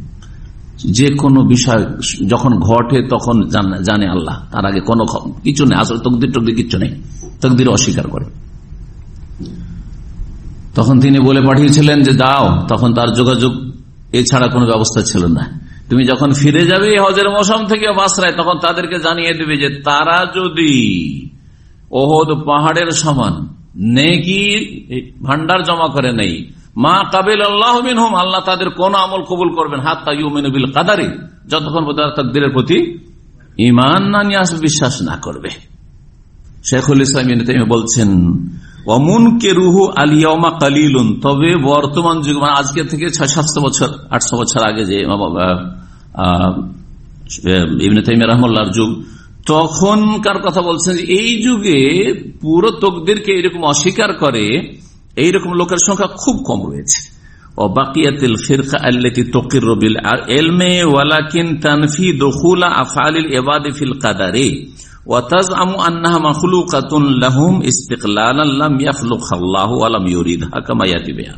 যে কোনো বিষয় যখন ঘটে তখন জানে আল্লাহ, তার আগে কোনো কিছু নেই, আসলে তকদির টকদির কিছু নেই, তকদির অস্বীকার করে। তখন তিনি বলে পাঠিয়েছিলেন যে দাও, তখন তার যোগাযোগ এছাড়া কোনো ব্যবস্থা ছিল না। তুমি যখন ফিরে যাবে হজের মৌসুম থেকে বাসরায়, তখন তাদেরকে জানিয়ে দেবে যে তারা যদি ওহদ পাহাড়ের সমান নেকি ভান্ডার জমা করে নেই, মা কাবিল আল্লাহ মিনহুম, আল্লাহ তাদের কোন আমল কবুল করবেন হাত্তা ইউমিনু বিল কাদারি, যতক্ষণ পর্যন্ত তাকদীরের প্রতি ঈমান না নিয়ে আসবে, বিশ্বাস না করবে। শেখুল ইসলাম ইবনে তাইমিয়া বলছেন ওয়ামুনকিরুহু আল ইয়াওমা কালিলুন, তবে বর্তমান যুগ মানে আজকে থেকে ছয় সাতশো বছর আটশো বছর আগে যে ইবনে তাইমিয়া রাহিমাহুল্লাহর যুগ, তখনকার কথা বলছেন, এই যুগে পুরো তকদিরকে এরকম অস্বীকার করে এইরকম লোকের সংখ্যা খুব কম রয়েছে। ও বাকিয়াতিল ফিরকা আল্লাতী তুকিরু বিল ইলমি ওয়ালাকিন তানফি দুখুল আফআলিল ইবাদি ফিল কদরি ওয়া তাজআমু আন্নাহা মাখলুকাতুন লাহুম ইস্তিকলালান লাম ইয়াখলুকাল্লাহু ওয়া লাম ইউরিদহা কামা ইয়াতি বিয়ান।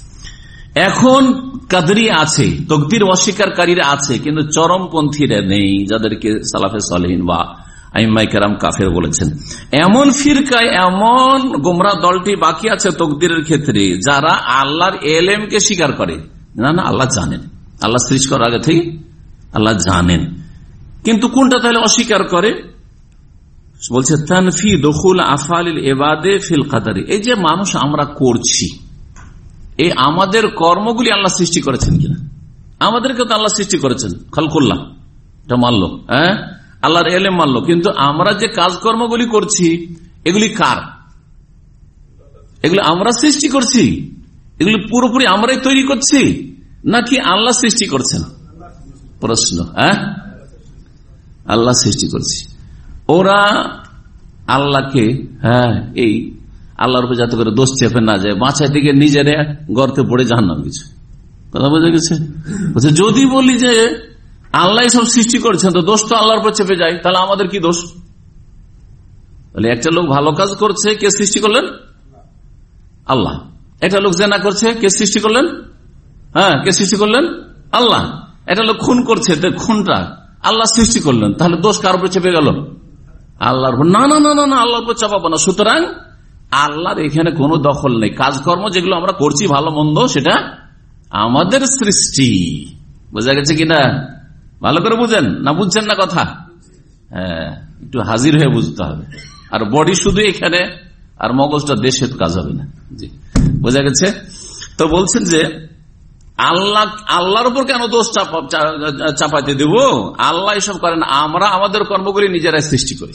এখন কাদরি আছে, তকদির অস্বীকারীরা আছে, কিন্তু চরমপন্থীরা নেই, যাদেরকে সালাফে সালেহিন বা আইম্মায়ে কেরাম কাফের বলেছেন। এমন ফিরকায় এমন গোমরা দলটি বাকি আছে তকদিরের ক্ষেত্রে, যারা আল্লাহর এলেমকে স্বীকার করে। না না, আল্লাহ জানেন, আল্লাহ সৃষ্টি করার আগে থেকে আল্লাহ জানেন, কিন্তু কোনটা তাহলে অস্বীকার করে? বলছে তানফি দুখুল আফআলিল ইবাদে ফিল কদরি। এই যে মানুষ আমরা করছি, এই আমাদের কর্মগুলি আল্লাহ সৃষ্টি করেছেন কিনা? আমাদেরকে তো আল্লাহ সৃষ্টি করেছেন, খালকুল্লাহ, এটা মানলো, হ্যাঁ, আল্লাহর এলেম মানলো, কিন্তু আমরা যে কাজকর্মগুলি করছি এগুলি কার? এগুলি আমরা সৃষ্টি করছি? এগুলি পুরোপুরি আমরাই তৈরি করছি নাকি আল্লাহ সৃষ্টি করছেন? প্রশ্ন, হ্যাঁ, আল্লাহ সৃষ্টি করছি। ওরা আল্লাহকে, হ্যাঁ, এই আল্লাহর উপর যাতে করে দোষ চেপে না যায়, বাঁচাইতে গিয়ে নিজেরা গর্তে পড়ে জাহান্নামে কিছু। কথা বোঝা গেছে? যদি বলি যে আল্লাহ সব সৃষ্টি করছেন, তো দোষ তো আল্লাহর উপর চেপে যায়, তাহলে আমাদের কি দোষ? তাহলে একটা লোক ভালো কাজ করছে, কে সৃষ্টি করলেন? আল্লাহ। একটা লোক জেনা করছে, কে সৃষ্টি করলেন? হ্যাঁ, কে সৃষ্টি করলেন? আল্লাহ। একটা লোক খুন করছে, খুনটা আল্লাহ সৃষ্টি করলেন, তাহলে দোষ কার উপর চেপে গেল? আল্লাহর উপর। না না না না, আল্লাহর উপর চাপাবো না। সুতরাং আল্লাহর এখানে কোনো দখল নেই। কাজকর্ম যেগুলো আমরা করছি ভালো মন্দ, সেটা আমাদের সৃষ্টি। বোঝা গেছে কিনা? ভালো করে বুঝেন না, বুঝছেন না কথা? হ্যাঁ, একটু হাজির হয়ে বুঝতে হবে। আর বডি শুধু এখানে, আর মগজটা দেশে কাজ হবে না। জি, বোঝা গেছে? তো বলছেন যে আল্লাহ, আল্লাহর উপর কেন দোষ চাপাইতে দেব? আল্লাহ এসব করেন, আমরা আমাদের কর্মগুলি নিজেরাই সৃষ্টি করি।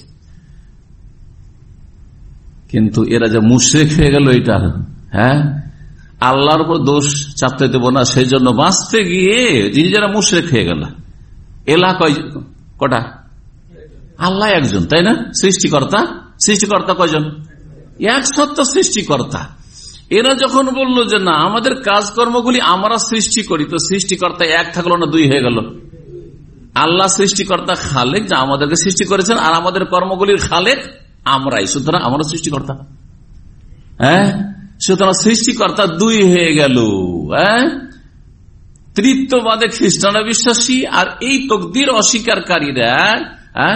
কিন্তু এরা যে মুশরিক হয়ে গেল, এটা, হ্যাঁ, আল্লাহর উপর দোষ চাপতে দেব না, সেই জন্য বাঁচতে গিয়ে নিজেরা মুশরিক হয়ে গেল। এলাহ কটা? আল্লাহ একজন, তাই না? সৃষ্টিকর্তা, সৃষ্টিকর্তা কয়জন? এক সত্তা সৃষ্টিকর্তা। এরা যখন বললো যে না, আমাদের কাজকর্মগুলি আমরা সৃষ্টি করি, তো সৃষ্টিকর্তা এক থাকলো না, দুই হয়ে গেল। আল্লাহ সৃষ্টিকর্তা খালেক, যা আমাদেরকে সৃষ্টি করেছেন, আর আমাদের কর্মগুলির খালেক আমরাই, সুতরাং আমরা সৃষ্টিকর্তা। হ্যাঁ, সুতরাং সৃষ্টিকর্তা দুই হয়ে গেল। হ্যাঁ, তৃতীয়বাদে খ্রিস্টানরা বিশ্বাসী, আর এই তকদির অস্বীকারীরা, হ্যাঁ,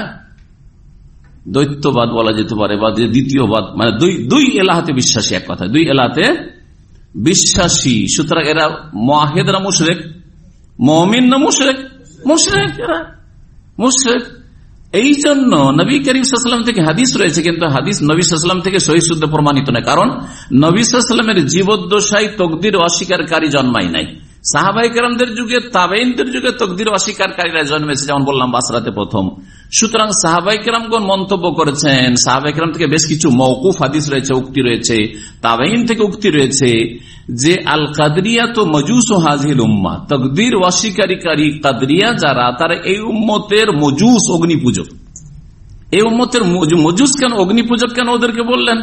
দ্বৈতবাদ বলা যেতে পারে, বা দ্বিতীয়বাদ, মানে দুই দুই এলাহাতে বিশ্বাসী, এক কথা দুই এলাহাতে বিশ্বাসী। সুতরাং এরা মুওয়াহিদরা মুশরিক, মুমিন না মুশরিক? মুশরিক, এরা মুশরিক। এই জন্য নবী করিম সাল্লাল্লাহু আলাইহি ওয়াসাল্লাম থেকে হাদিস রয়েছে, কিন্তু হাদিস নবী সাল্লাল্লাহু আলাইহি ওয়াসাল্লাম থেকে সহিহ শুদ্ধ প্রমাণিত নয়। কারণ নবী সাল্লাল্লাহু আলাইহি ওয়াসাল্লামের জীবদ্দশায় তকদির অস্বীকারী জন্মায় নাই। সাহাবায়ে কেরামদের যুগে, তাবেঈনদের যুগে তকদির অস্বীকারীরা জন্মেছে, যেমন বললাম বাসরাতে প্রথম। সুতরাং সাহাবায়ে কেরামগণ মন্তব্য করেছেন, সাহাবায়ে কেরাম থেকে বেশ কিছু মওকুফ হাদিস রয়েছে, উক্তি রয়েছে, তাবেঈন থেকে উক্তি রয়েছে যে আল কাদরিয়া তো মজুস হাজিল উম্মা, তকদির অস্বীকারী কাদরিয়া যারা, তারা এই উম্মতের মজুস, অগ্নি পূজক। এই উম্মতের মজুস কেন, অগ্নি পূজক কেন ওদেরকে বললেন?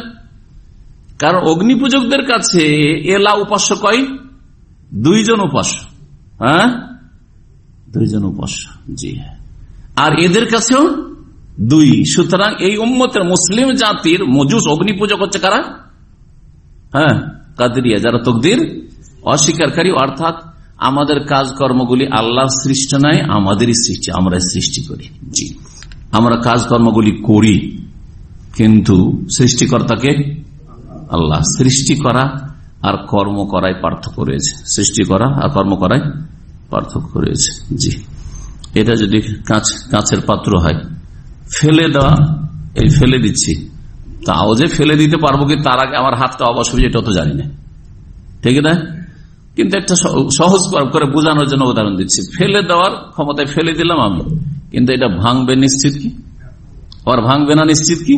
কারণ অগ্নি পূজকদের কাছে এলা উপাস্য কয়? দুইজন উপাস্য। হ্যাঁ, দুইজন উপাস্য, জি হ্যাঁ। আর এদের কাছেও দুই। সুতরাং এই উম্মতের মুসলিম জাতির মজুস, অগ্নি পূজক হচ্ছে কারা? হ্যাঁ, কাদরিয়া, যারা তকদির অস্বীকারী, অর্থাৎ আমাদের কাজকর্মগুলি আল্লাহর সৃষ্টি নয়, আমাদেরই সৃষ্টি, আমরা সৃষ্টি করি। জি, আমরা কাজকর্মগুলি করি, কিন্তু সৃষ্টিকর্তাকে আল্লাহ। সৃষ্টি করা আর কর্ম করায় পার্থক্য রয়েছে, সৃষ্টি করা আর কর্ম করায় পার্থক্য রয়েছে। জি, এটা যদি কাঁচ কাঁচের পাত্র হয়, ফেলে দেওয়া, এই ফেলে দিচ্ছি, তাও যে ফেলে দিতে পারবো কি তার আগে আমার হাতটা অবশ্যই, এটা তো জানি না, ঠিক না? কিন্তু একটা সহজ করে বোঝানোর জন্য উদাহরণ দিচ্ছি। ফেলে দেওয়ার ক্ষমতায় ফেলে দিলাম আমি, কিন্তু এটা ভাঙবে নিশ্চিত কি? আর ভাঙবে না নিশ্চিত কি?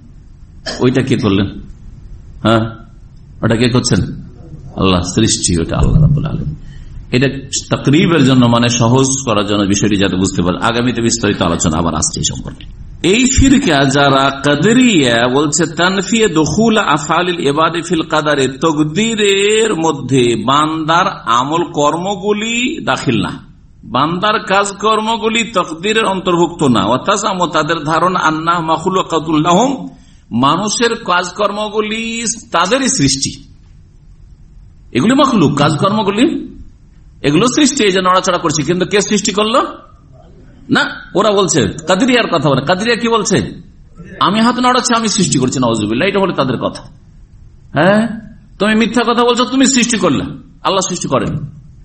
ওইটা কে করলেন? হ্যাঁ, ওটা কে করছেন? আল্লাহ। সৃষ্টি ওটা আল্লাহ রাব্বুল আলামিন। এটা তাকরীবের জন্য, মানে সহজ করার জন্য বিষয়টি যাতে বুঝতে পারেন। আগামীতে বিস্তারিত আলোচনা আবার আসছে এই সম্পর্কে। এই ফিরকা যারা কাদরিয়া বলছে তানফিয়ে দুখুল আফআলিল ইবাদি ফিল কাদারে, তাকদীরের মধ্যে বান্দার আমল কর্মগুলি দাখিল না, বান্দার কাজ কর্মগুলি তাকদীরের অন্তর্ভুক্ত না। ওয়াতাসাম, তাদের ধারণা আন্নাহ মাখলুকাতুল লাহুম, মানুষের কাজকর্মগুলি তাদেরই সৃষ্টি, এগুলি মাখলুক, কাজকর্মগুলি এগুলো সৃষ্টি, এই যে নড়াচড়া করছে, কিন্তু কে সৃষ্টি করলো না। ওরা বলছে কাদরিয়ার কথা বলে, কাদরিয়া কি বলছে, আমি হাত নড়াচ্ছি, আমি সৃষ্টি করছি, নাউজুবিল্লাহ, এটা বলে তাদের কথা। হ্যাঁ, তুমি মিথ্যা কথা বলছো, তুমি সৃষ্টি করলে, আল্লাহ সৃষ্টি করেন।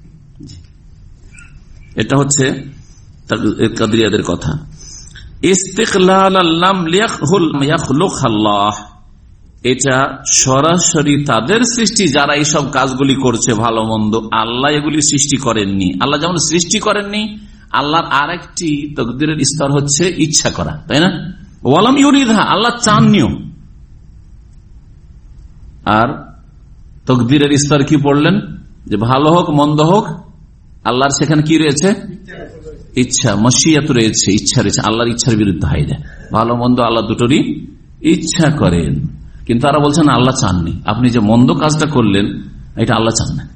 এটা হচ্ছে কাদরিয়াদের কথা। ইস্তিকলাল লাম ইয়াখলুক আল্লাহ, এটা সরাসরি তাদের সৃষ্টি যারা এইসব কাজগুলি করছে ভালো মন্দ, আল্লাহ এগুলি সৃষ্টি করেননি। আল্লাহ যেমন সৃষ্টি করেননি, আল্লাহর আরেকটি তাকদীরের স্তর হচ্ছে ইচ্ছা করা, তাই না? ওয়ালাম ইউরিদহা, আল্লাহ চাননিও। আর তাকদীরের স্তর কি পড়লেন, যে ভালো হোক মন্দ হোক আল্লাহর সেখানে কি রয়েছে, ইচ্ছা, মশিয়াত রয়েছে, ইচ্ছা রয়েছে। আল্লাহর ইচ্ছার বিরুদ্ধে হয় যায়, ভালো মন্দ আল্লাহ দুটোরই ইচ্ছা করেন। কিন্তু তারা বলছেন আল্লাহ চাননি, আপনি যে মন্দ কাজটা করলেন এটা আল্লাহ চান না।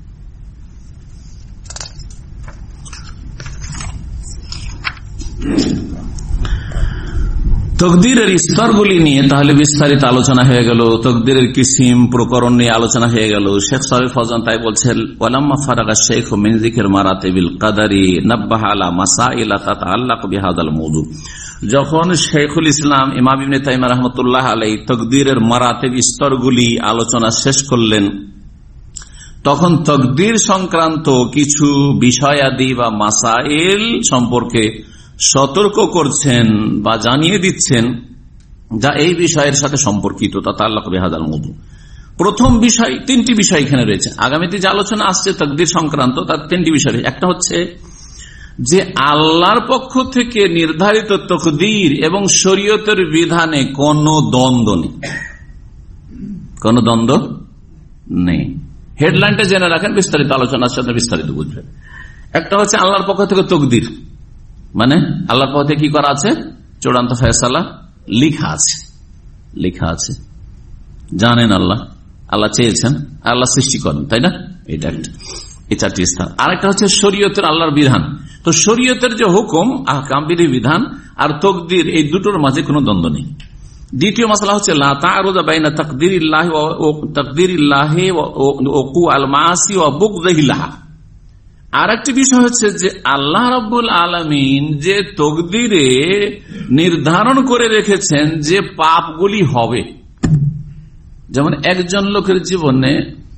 তাকদীরের স্তরগুলি নিয়ে তাহলে বিস্তারিত আলোচনা হয়ে গেল, তাকদীরের কিসিম প্রকরণ নিয়ে আলোচনা হয়ে গেল। শেখ সালেহ ফওজান তাই বলছেন, ওয়ালাম্মা ফারাগা শাইখ মিন যিকর মারাতিবিল কাদারি নাব্বাহা আলা মাসাইল তাতাআল্লাকু বিহাদাল মওদু। যখন শেখুল ইসলাম ইমাম ইবনে তাইমিয়া রাহমাতুল্লাহ আলাইহি তাকদীরের মারাতিব স্তরগুলি আলোচনা শেষ করলেন, তখন তাকদীর সংক্রান্ত কিছু বিষয়াদি বা মাসাইল সম্পর্কে সতর্ক করছেন বা জানিয়ে দিচ্ছেন, যা এই বিষয়ের সাথে সম্পর্কিত। তাতাআল্লাকু বিহাদাল মওদু। প্রথম বিষয়, তিনটি বিষয় এখানে রয়েছে, আগামীতে যে আলোচনা আসছে তাকদীর সংক্রান্ত, তার তিনটি বিষয়। একটা হচ্ছে যে আল্লাহর পক্ষ থেকে নির্ধারিত তাকদীর এবং শরীয়তের বিধানে কোনো দ্বন্দ্ব নেই, কোনো দ্বন্দ্ব নেই। হেডলাইনটা জেনে রাখেন, বিস্তারিত আলোচনার সাথে বিস্তারিত বুঝবেন। একটা হচ্ছে আল্লাহর পক্ষ থেকে তাকদীর, মানে আল্লাহর পক্ষ থেকে কি করা আছে, চূড়ান্ত ফয়সালা লিখা আছে, লিখা আছে, জানেন আল্লাহ, আল্লাহ চেয়েছেন, আল্লাহ সৃষ্টি করেন, তাই না? এটা একটা, এই চারটি স্থান। আরেকটা হচ্ছে শরীয়তের আল্লাহর বিধান। তো শরীয়তের যে হুকুম, আহকাম, বিধি বিধান আর তাকদীর, এই দুটোর মাঝে কোনো দ্বন্দ্ব নেই। দ্বিতীয় মাসলা হচ্ছে লা তাআরুদা বাইনা তাকদীরিল্লাহি ওয়া তাকদীরিল্লাহি ওয়া উকুআল মাআসি ওয়া বুগযিহিল্লাহ। আর একটি বিষয় হচ্ছে যে আল্লাহ রাব্বুল আলামিন যে তাকদীরে নির্ধারণ করে রেখেছেন যে পাপগুলি হবে, যেমন একজন লোকের জীবনে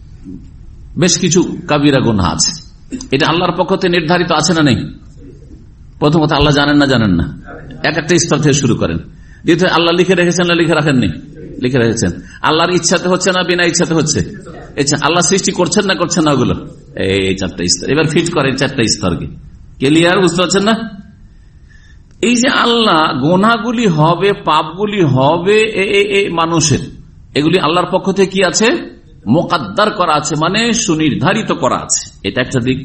বেশ কিছু কাবিরা গুনাহ আছে, এটা আল্লাহর পক্ষ থেকে নির্ধারিত আছে না নেই? প্রথমত আল্লাহ জানেন না, জানেন না, এক একটা স্তর থেকে শুরু করেন। দ্বিতীয়, আল্লাহ লিখে রেখেছেন না লিখে রাখেননি? লিখে রেখেছেন। আল্লাহর ইচ্ছাতে হচ্ছে না বিনা ইচ্ছাতে হচ্ছে? আচ্ছা, আল্লাহ সৃষ্টি করছেন না করছেন না? ওগুলো এই চারটা স্তর। এবার ফিট করেন চারটা স্তরকে, ক্লিয়ার? বুঝতে পারছেন না? এই যে আল্লাহ গুনাহগুলি হবে, পাপগুলি হবে মানুষের, এগুলি আল্লাহর পক্ষ থেকে কি আছে, মোকাদ্দার করা আছে, মানে সুনির্ধারিত করা আছে, এটা একটা দিক।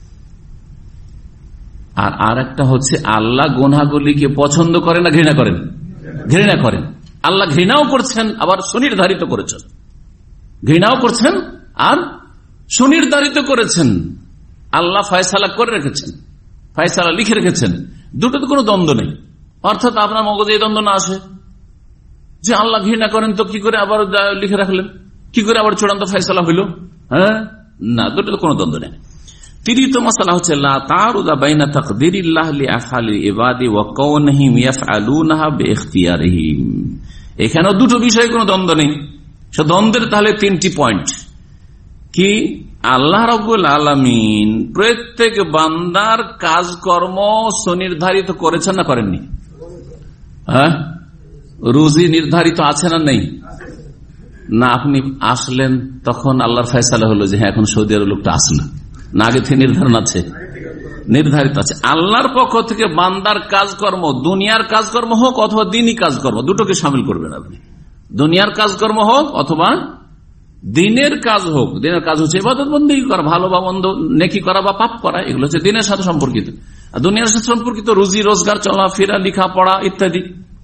আর আর একটা হচ্ছে আল্লাহ গুনাহগুলিকে পছন্দ করেন না ঘৃণা করেন? ঘৃণা করেন। আল্লাহ ঘৃণাও করছেন, আবার সুনির্ধারিত করেছেন, ঘৃণাও করছেন আর সুনির্ধারিত করেছেন। আল্লাহ ফয়সালা করে রেখেছেন, ফয়সালা লিখে রেখেছেন, দুটোতে কোনো দ্বন্দ্ব নেই। অর্থাৎ আপনার মগজে এই দ্বন্দ্ব না আসে যে আল্লাহ ঘৃণা করেন তো কি করে আবার লিখে রাখলেন, কি করে আবার চূড়ান্ত ফয়সালা হইল? হ্যাঁ, না, দুটোতে কোনো দ্বন্দ্ব নেই। তৃতীয় মাসালা হচ্ছে লা তাআরুদা বাইনা তাকদীরিল্লাহি লিআফআলিল ইবাদি ওয়া কাউনিহিম ইয়াফআলুনাহা বিইখতিয়ারিহিম। এখানেও দুটো বিষয়ে কোনো দ্বন্দ্ব নেই। সে দ্বন্দ্বের তাহলে তিনটি পয়েন্ট কি, আল্লাহ রাব্বুল আলামিন প্রত্যেক বান্দার কাজকর্ম সুনির্ধারিত করেছেন না করেননি? হ্যাঁ, রুজি নির্ধারিত আছে না নেই? না, আপনি আসলেন তখন আল্লাহর ফয়সালা হলো যে হ্যাঁ এখন সৌদি আরব লোকটা আসলো, না আগে থেকে নির্ধারণ আছে? নির্ধারিত আছে। আল্লাহর পক্ষ থেকে বান্দার কাজকর্ম, দুনিয়ার কাজকর্ম হোক অথবা দিনই কাজকর্ম, দুটোকে সামিল করবেন আপনি। দুনিয়ার কাজকর্ম হোক অথবা দিনের কাজ হোক। দিনের কাজ হচ্ছে ইবাদত বন্দেগী করা, ভালো বা মন্দ, নেকি করা বা পাপ করা, এগুলো হচ্ছে দিনের সাথে সম্পর্কিত। আর দুনিয়ার সাথে সম্পর্কিত রুজি রোজগার, চলাফেরা, লেখাপড়া ইত্যাদি,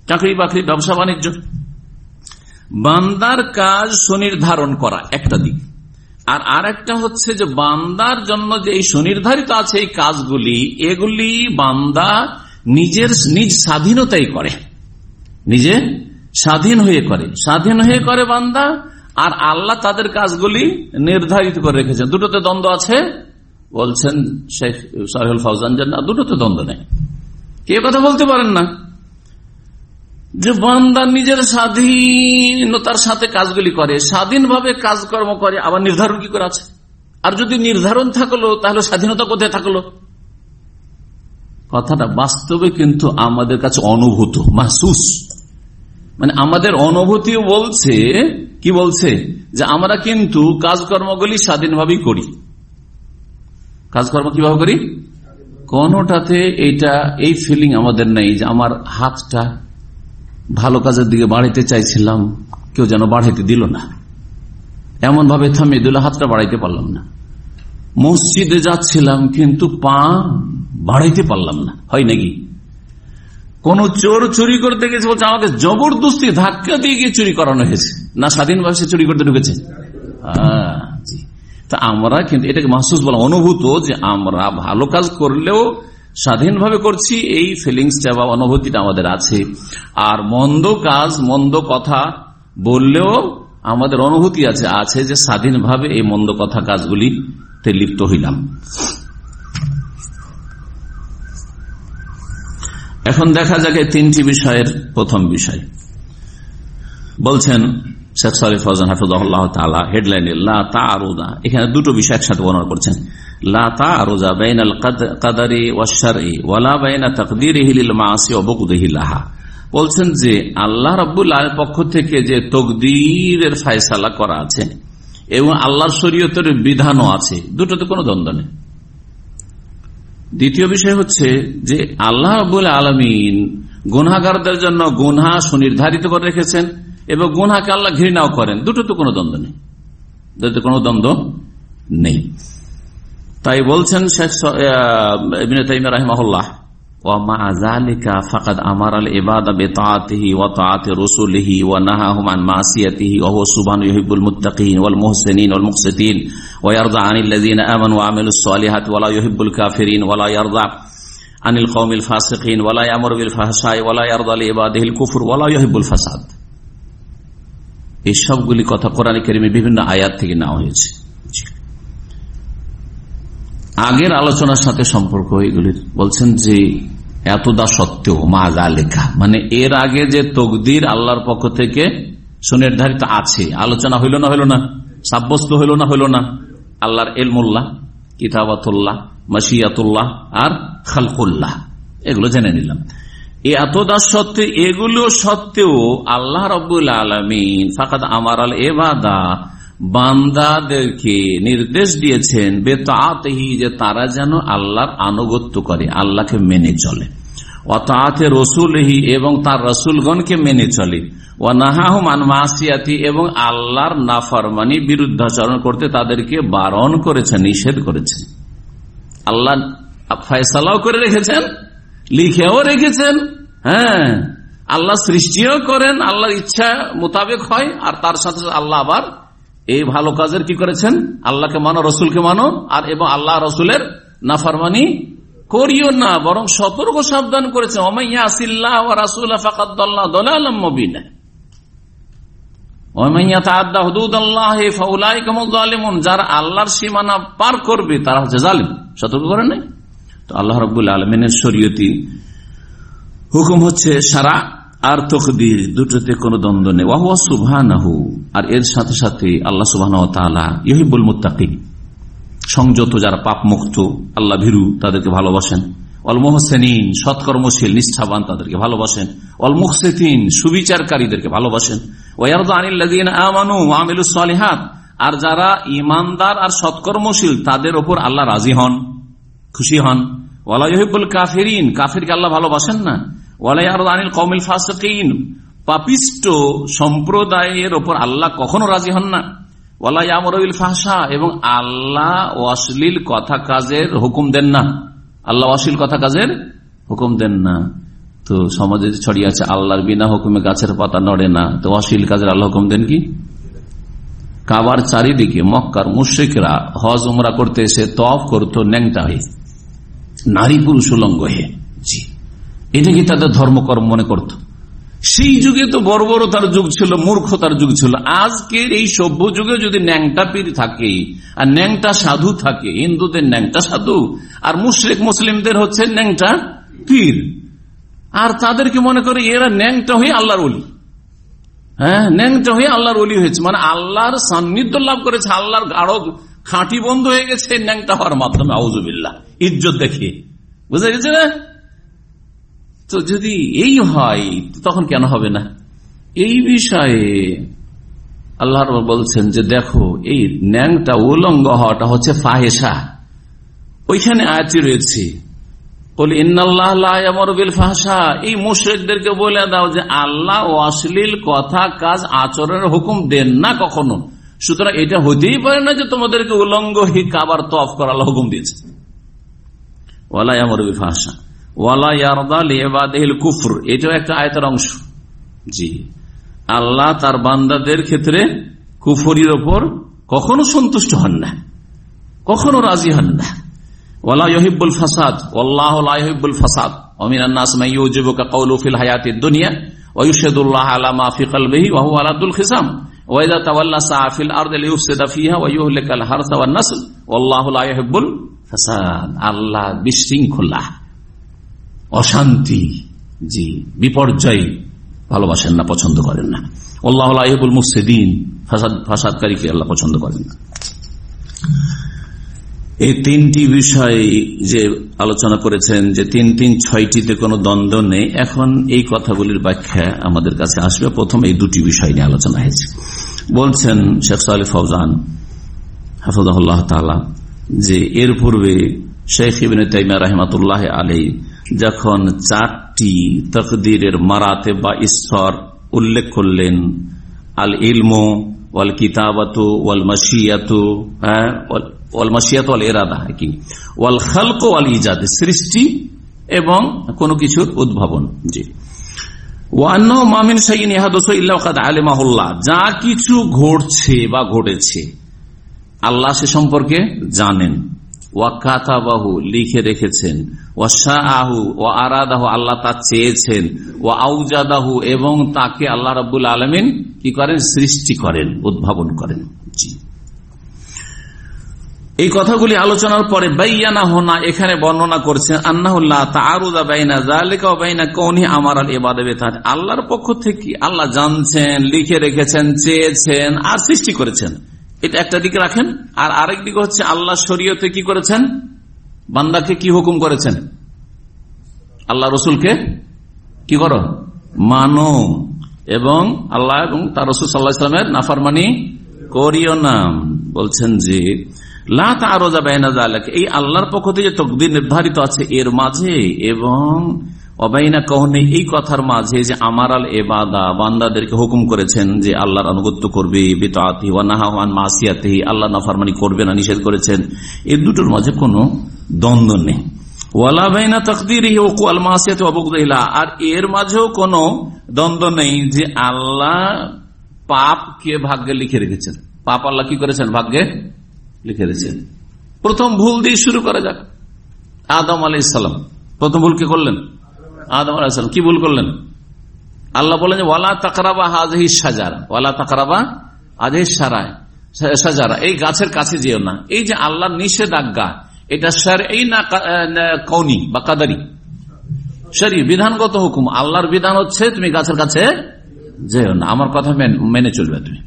চাকরি বাকরি, ব্যবসা বাণিজ্য। বান্দার কাজ সুনির্ধারণ করা একটা দিক, আর আর একটা হচ্ছে যে বান্দার জন্য যে এই সুনির্ধারিত আছে এই কাজগুলি, এগুলি বান্দা নিজের নিজ স্বাধীনতাই করে, নিজে স্বাধীন হয়ে করে, স্বাধীন হয়ে করে বান্দা। আর আল্লাহ তাদের কাজগুলি নির্ধারিত করে রেখেছেন। দুটোতে দ্বন্দ্ব আছে বলছেন শেখ সালেহুল ফাউজান, যে না, দুটোতে দ্বন্দ্ব নেই। কে কথা বলতে পারেন না যে বান্দা নিজের স্বাধীনতার সাথে কাজগুলি করে, স্বাধীনভাবে কাজকর্ম করে, আবার নির্ধারণ কি করে আছে? আর যদি নির্ধারণ থাকলো তাহলে স্বাধীনতা কোথায় থাকলো? কথাটা বাস্তবে কিন্তু আমাদের কাছে অনুভূত, মাহসুস, মানে আমাদের অনুভূতিও বলছে, কি বলছে, যে আমরা কিন্তু কাজকর্মগুলি স্বাধীনভাবেই করি। কাজকর্ম কিভাবে করি? কোনটাতে এইটা এই ফিলিং আমাদের নেই যে আমার হাতটা ভালো কাজের দিকে বাড়াইতে চাইছিলাম, কেউ যেন বাড়াইতে দিল না, এমন ভাবে থামিয়ে দিল, হাতটা বাড়াইতে পারলাম না। মসজিদে যাচ্ছিলাম কিন্তু পা বাড়াইতে পারলাম না, হয় নাকি? কোন চোর চুরি করতে গেছে, বলছে আমাকে জবরদস্তি ধাক্কা দিয়ে গিয়ে চুরি করানো হয়েছে, না স্বাধীনভাবে সে চুরি করতে ঢুকেছে? তা আমরা কিন্তু এটাকে মাহসুস বলা, অনুভূত, যে আমরা ভালো কাজ করলেও স্বাধীনভাবে করছি, এই ফিলিংসটা বা অনুভূতিটা আমাদের আছে। আর মন্দ কাজ, মন্দ কথা বললেও আমাদের অনুভূতি আছে আছে যে স্বাধীনভাবে এই মন্দ কথা কাজগুলিতে লিপ্ত হইলাম। এখন দেখা যাক এই তিনটি বিষয়ের প্রথম বিষয় বলছেন শেখ সালেহ ফাউজান হাফিজাহুল্লাহ তাআলা হেডলাইনে, লা তাআরুদা। এখানে দুটো বিষয় একসাথে বর্ণনা করছেন, লা তাআরুদা বাইনাল কদরি ওয়াশ শারঈ ওয়ালা বাইনা তাকদীরিহি লিল মাআসি ওয়া বুগদিহি লাহা। বলছেন যে আল্লাহ রাব্বুল আলামিনের পক্ষ থেকে যে তাকদীরের ফয়সালা করা আছে এবং আল্লাহর শরীয়তের বিধানও আছে, দুটোতে কোনো দ্বন্দ্ব নেই। দ্বিতীয় বিষয় হচ্ছে যে আল্লাহ রাব্বুল আলামিন গুনাহগারদের জন্য গুনাহ সুনির্ধারিত করে রেখেছেন এবং গুনাহকে আল্লাহ ঘৃণাও করেন, দুটোতে কোনো দ্বন্দ্ব নেই, দুটোতে কোনো দ্বন্দ্ব নেই। তাই বলছেন শেখ ইবনে তাইমিয়া রাহিমাহুল্লাহ, ওয়া মা যালিকা ফাকাদ আমারা আল ইবাদা বিতাআতিহি ওয়া তাআতি রাসূলিহি ওয়া নাহাহুম আন মাসিয়াতিহি ওয়া হুয়া সুবহানাহু ইউহিব্বুল মুত্তাকিন ওয়াল মুহসিনিন ওয়াল মুকসিতিন ওয়া ইয়ারদা আনিল লাযিনা আমানু ওয়া আমিলুস সালিহাতি ওয়া লা ইউহিব্বুল কাফিরিন ওয়া লা ইয়ারদা আনিল কওমিল ফাসিকিন ওয়া লা ইয়ামুরু বিল ফাহশাই ওয়া লা ইয়ারদা লি ইবাদিহিল কুফর ওয়া লা ইউহিব্বুল ফাসাদ। এই সবগুলি কথা কোরআন কারীমের বিভিন্ন আয়াত থেকে নেওয়া হয়েছে। আগের আলোচনার সাথে সম্পর্ক এগুলির, বলছেন যে এতদা সত্ত্বেও মা যালিকা, মানে এর আগে যে তাকদীর আল্লাহর পক্ষ থেকে সুনির্ধারিত আছে, আলোচনা হইল না হইল না, সাব্যস্ত হইল না হইল না, আল্লাহর ইলমুল্লাহ, কিতাবাতুল্লাহ, মাশিয়াতুল্লাহ আর খালকুল্লাহ, এগুলো জেনে নিলাম। এতদা সত্ত্বে, এগুলো সত্ত্বেও আল্লাহ রাব্বুল আলামিন ফাকাদ আমারাল ইবাদা, বান্দাদেরকে নির্দেশ দিয়েছেন বেতাআতিহি, যে তারা যেন আল্লাহর আনুগত্য করে, আল্লাহকে মেনে চলে, ওয়া তাআতি রাসূলিহি, এবং তার রাসূলগণকে মেনে চলে, ওয়া নাহাহুম আন মাসিয়াতি, এবং আল্লাহর নাফরমানি বিরুদ্ধাচরণ করতে তাদেরকে বারণ করেছেন, নিষেধ করেছেন। আল্লাহ ফয়সালাও করে রেখেছেন, লিখেও রেখেছেন, হ্যাঁ, আল্লাহ সৃষ্টিও করেন, আল্লাহর ইচ্ছা মোতাবেক হয়, আর তার সাথে আল্লাহ আবার এই ভালো কাজের কি করেছেন, আল্লাহকে মানো, রসুলকে মানো, আর এবং আল্লাহ রসুলের নাফরমানি করিও না, বরং সতর্ক সাবধান করেছেন, ওমাইয়া আসিল্লাহ ওয়া রাসূলা ফাকাদ দাল্লা দালালাম মুবিনা ওমাইয়া তাআদ্দা হুদুদাল্লাহি ফাউলাইকা হুমুয যালিমুন, যারা আল্লাহর সীমানা পার করবে তারা হচ্ছে জালিম। সতর্ক করেন নাই? তো আল্লাহ রাব্বুল আলামিনের শরীয়তি হুকুম হচ্ছে সারা আর তাকদীর, দুটোতে কোনো দ্বন্দ্ব নেই। ওয়া হুয়া সুবহানাহু, আর এর সাথে সাথে আল্লাহ সুবহানাহু ওয়া তাআলা ইউহিব্বুল মুত্তাকিন, সংযত যারা পাপ মুক্ত আল্লাহ ভীরু তাদেরকে ভালোবাসেন, ওয়াল মুহসিনিন, সৎকর্মশীল নিষ্ঠাবান তাদেরকে ভালোবাসেন, ওয়াল মুকসিতিন, সুবিচারকারীদেরকে ভালোবাসেন, ওয়া ইয়ারদা আনিল লাযিনা আমানু ওয়া আমিলুস সালিহাত, আর যারা ঈমানদার আর সৎকর্মশীল তাদের উপর আল্লাহ রাজি হন, খুশি হন। ওয়া লা ইউহিব্বুল কাফিরিন, কাফিরকে আল্লাহ ভালোবাসেন না। ওয়ালা ইয়ারদা আনিল কওমিল ফাসিকিন, পাপিষ্ট সম্প্রদায়ের উপর আল্লাহ কখনো রাজি হন না। ওয়ালা ইয়ামুরু বিল ফাহশা, এবং আল্লাহ অশ্লীল কথা কাজের হুকুম দেন না, আল্লাহ অশ্লীল কথা কাজের হুকুম দেন না। তো সমাজে ছড়িয়ে আছে আল্লাহর বিনা হুকুমে গাছের পাতা নড়ে না, তো অশ্লীল কাজের আল্লাহ হুকুম দেন কি? কাবার চারিদিকে মক্কার মুশরিকরা হজ উমরা করতে এসে তওয়াফ করতো ন্যাংটা হয়ে, নারী পুরুষ উলঙ্গ হয়ে। জি, এটা কি তাদের ধর্মকর্ম মনে করত? সেই যুগে তো বর্বরতার যুগ ছিল, মূর্খতার যুগ ছিল। আজকের এই সভ্য যুগে যদি ন্যাংটা পীর থাকে আর ন্যাংটা সাধু থাকে, হিন্দুদের ন্যাংটা সাধু আর মুশরিক মুসলিমদের হচ্ছে ন্যাংটা পীর, আর তাদেরকে মনে করে এরা ন্যাংটা হয়ে আল্লাহর ওলি। হ্যাঁ, ন্যাংটা হয়ে আল্লাহর ওলি হয়েছে, মানে আল্লাহর সান্নিধ্য লাভ করেছে, আল্লাহর গাঢ় খাঁটি বন্ধ হয়ে গেছে ন্যাংটা হওয়ার মাধ্যমে। আউযুবিল্লাহ, ইজ্জত দেখে। বুঝা গেছে না? তো যদি এই হয় তখন কেন হবে না? এই বিষয়ে আল্লাহ বলছেন যে দেখো, এই ন্যাংটা উলঙ্গ হওয়াটা হচ্ছে ফাহেসা। ওইখানে আয়াতটি রয়েছে, বলি ইন্নাল্লাহ লা ইয়ামুরু বিল ফাহশা। এই মুশরিকদেরকে বলে দাও যে আল্লাহ অশ্লীল কথা কাজ আচরণের হুকুম দেন না কখনো, সুতরাং এটা হতেই পারে না যে তোমাদেরকে উলঙ্গ হি কাবার তওয়াফ করার আল্লাহ হুকুম দিয়েছে। ওয়ালা ইয়ামুরু বিল ফাহশা ওয়ালা ইয়ারদা লিইবাদিহিল কুফর, এটাও একটা আয়াতের অংশ। জি, আল্লাহ তার বান্দাদের ক্ষেত্রে কুফরির ওপর কখনো সন্তুষ্ট হন না, কখনো রাজি হন না। ওয়ালা ইউহিব্বুল ফাসাদ ওয়াল্লাহু লা ইউহিব্বুল ফাসাদ ওয়া মিনান নাস মান ইউজিবুকা কাওলু ফিল হায়াতিদ দুনিয়া ওয়া ইউশহিদুল্লাহ আলা মা ফি কলবিহি ওয়া হুয়া আলাদুল খিসাম ওয়া ইযা তাওয়াল্লা সাআ ফিল আরদি লিইফসিদা ফিহা ওয়া ইউহলিকাল হারসা ওয়ান নাসল ওয়াল্লাহু লা ইউহিব্বুল ফাসাদ। আল্লাহ বিশৃঙ্খলা, অশান্তি, জি বিপর্যয় ভালোবাসেন না, পছন্দ করেন না। আল্লাহু লা ইউহিব্বুল মুফসিদিন, ফাসাদ ফাসাদকারীকে আল্লাহ পছন্দ করেন না। এই তিনটি বিষয় যে আলোচনা করেছেন, যে তিন তিন ছয়টিতে কোনো দ্বন্দ্ব নেই। এখন এই কথাগুলির ব্যাখ্যা আমাদের কাছে আসবে। প্রথম এই দুটি বিষয় নিয়ে আলোচনা হয়েছে। বলছেন শেখ সালেহ ফৌজান হাফিজাহুল্লাহ তাআলা যে এর পূর্বে শেখ ইবনে তাইমিয়া রাহিমাতুল্লাহ আলাইহি যখন চারটি তাকদীরের মারাতেব বা স্তর উল্লেখ করলেন, আল ইলমু ওয়াল কিতাবাতু ওয়াল মাশিয়াতু ওয়াল মাশিয়াতু ওয়াল ইরাদা কি ওয়াল খালক ওয়াল ইজাদ, সৃষ্টি এবং কোন কিছুর উদ্ভাবন। জি, ওয়া আন্নাহু মা মিন শাইইন ইয়াহাদুসু ইল্লা ওয়াকাদ আলিমাহুল্লাহ, যা কিছু ঘটছে বা ঘটেছে আল্লাহ সে সম্পর্কে জানেন। ওয়া কাতাবাহু, লিখে রেখেছেন। ওয়া শাআহু ওয়া আরাদাহু, আল্লাহ তা চেয়েছেন। ওয়া আউজাদাহু, এবং তাকে আল্লাহ রাব্বুল আলামিন কি করেন? সৃষ্টি করেন, উদ্ভাবন করেন। জি, এই কথাগুলি আলোচনার পরে বাইয়ানা হোনা, এখানে বর্ণনা করছেন আন্নাহু লা তাআরুদা বাইনা যালিকা ওয়া বাইনা কাউনি আমারাল ইবাদা বিতাআত, আল্লাহর পক্ষ থেকে আল্লাহ জানছেন, লিখে রেখেছেন, চেয়েছেন আর সৃষ্টি করেছেন। এটা একটা দিকে রাখেন। আর আরেক দিকে হচ্ছে আল্লাহ শরীয়তে কি করেছেন? বান্দাকে কি হুকুম করেছেন? আল্লাহ রসুলকে কি করো? মানো, এবং আল্লাহ এবং তার রসুল সাল্লাল্লাহু আলাইহি ওয়াসাল্লামের নাফরমানি করিও না। বলছেন যে লা তাআরুদা বাইনা যালিকা, এই আল্লাহর পক্ষ থেকে তাকদীর নির্ধারিত আছে এর মাঝে, এবং অবাইনা কাউনি, এই কথার মাঝে যে আমারাল ইবাদা, বান্দাদেরকে হুকুম করেছেন যে আল্লাহর আনুগত্য করবে, বিতাআতিহি ওয়া নাহা আন মাসিয়াতিহি, আল্লাহ নাফরমানি করবে না, নিষেধ করেছেন। এই দুটোর মাঝে কোনো দ্বন্দ্ব নেই। ওয়ালা বাইনা তাকদীরিহি ওয়াল মাসিয়াতি ওয়া বুগদিহি, আর এর মাঝেও কোনো দ্বন্দ্ব নেই যে আল্লাহ পাপকে ভাগ্যে লিখে রেখেছেন। পাপ আল্লাহ কি করেছেন? ভাগ্যে লিখে রেখেছেন। প্রথম ভুল দিয়ে শুরু করা যাক। আদম আলাইহিস সালাম প্রথম ভুল কি করলেন? আদম আলাইহিস সালাম কি ভুল করলেন? আল্লাহ বলেন ওয়ালা তাকরাবা হাযিহিস শাজারা, ওয়ালা তাকরাবা হাযিহিস শাজারা, এই গাছের কাছে যেও না। এই যে আল্লাহর নিষেধাজ্ঞা, এটা শারঈ না কওনি বা কাদারি? শরীয়ত বিধানগত হুকুম। আল্লাহর বিধান হচ্ছে তুমি গাছের কাছে যেও না, আমার কথা মেনে চলবে তুমি,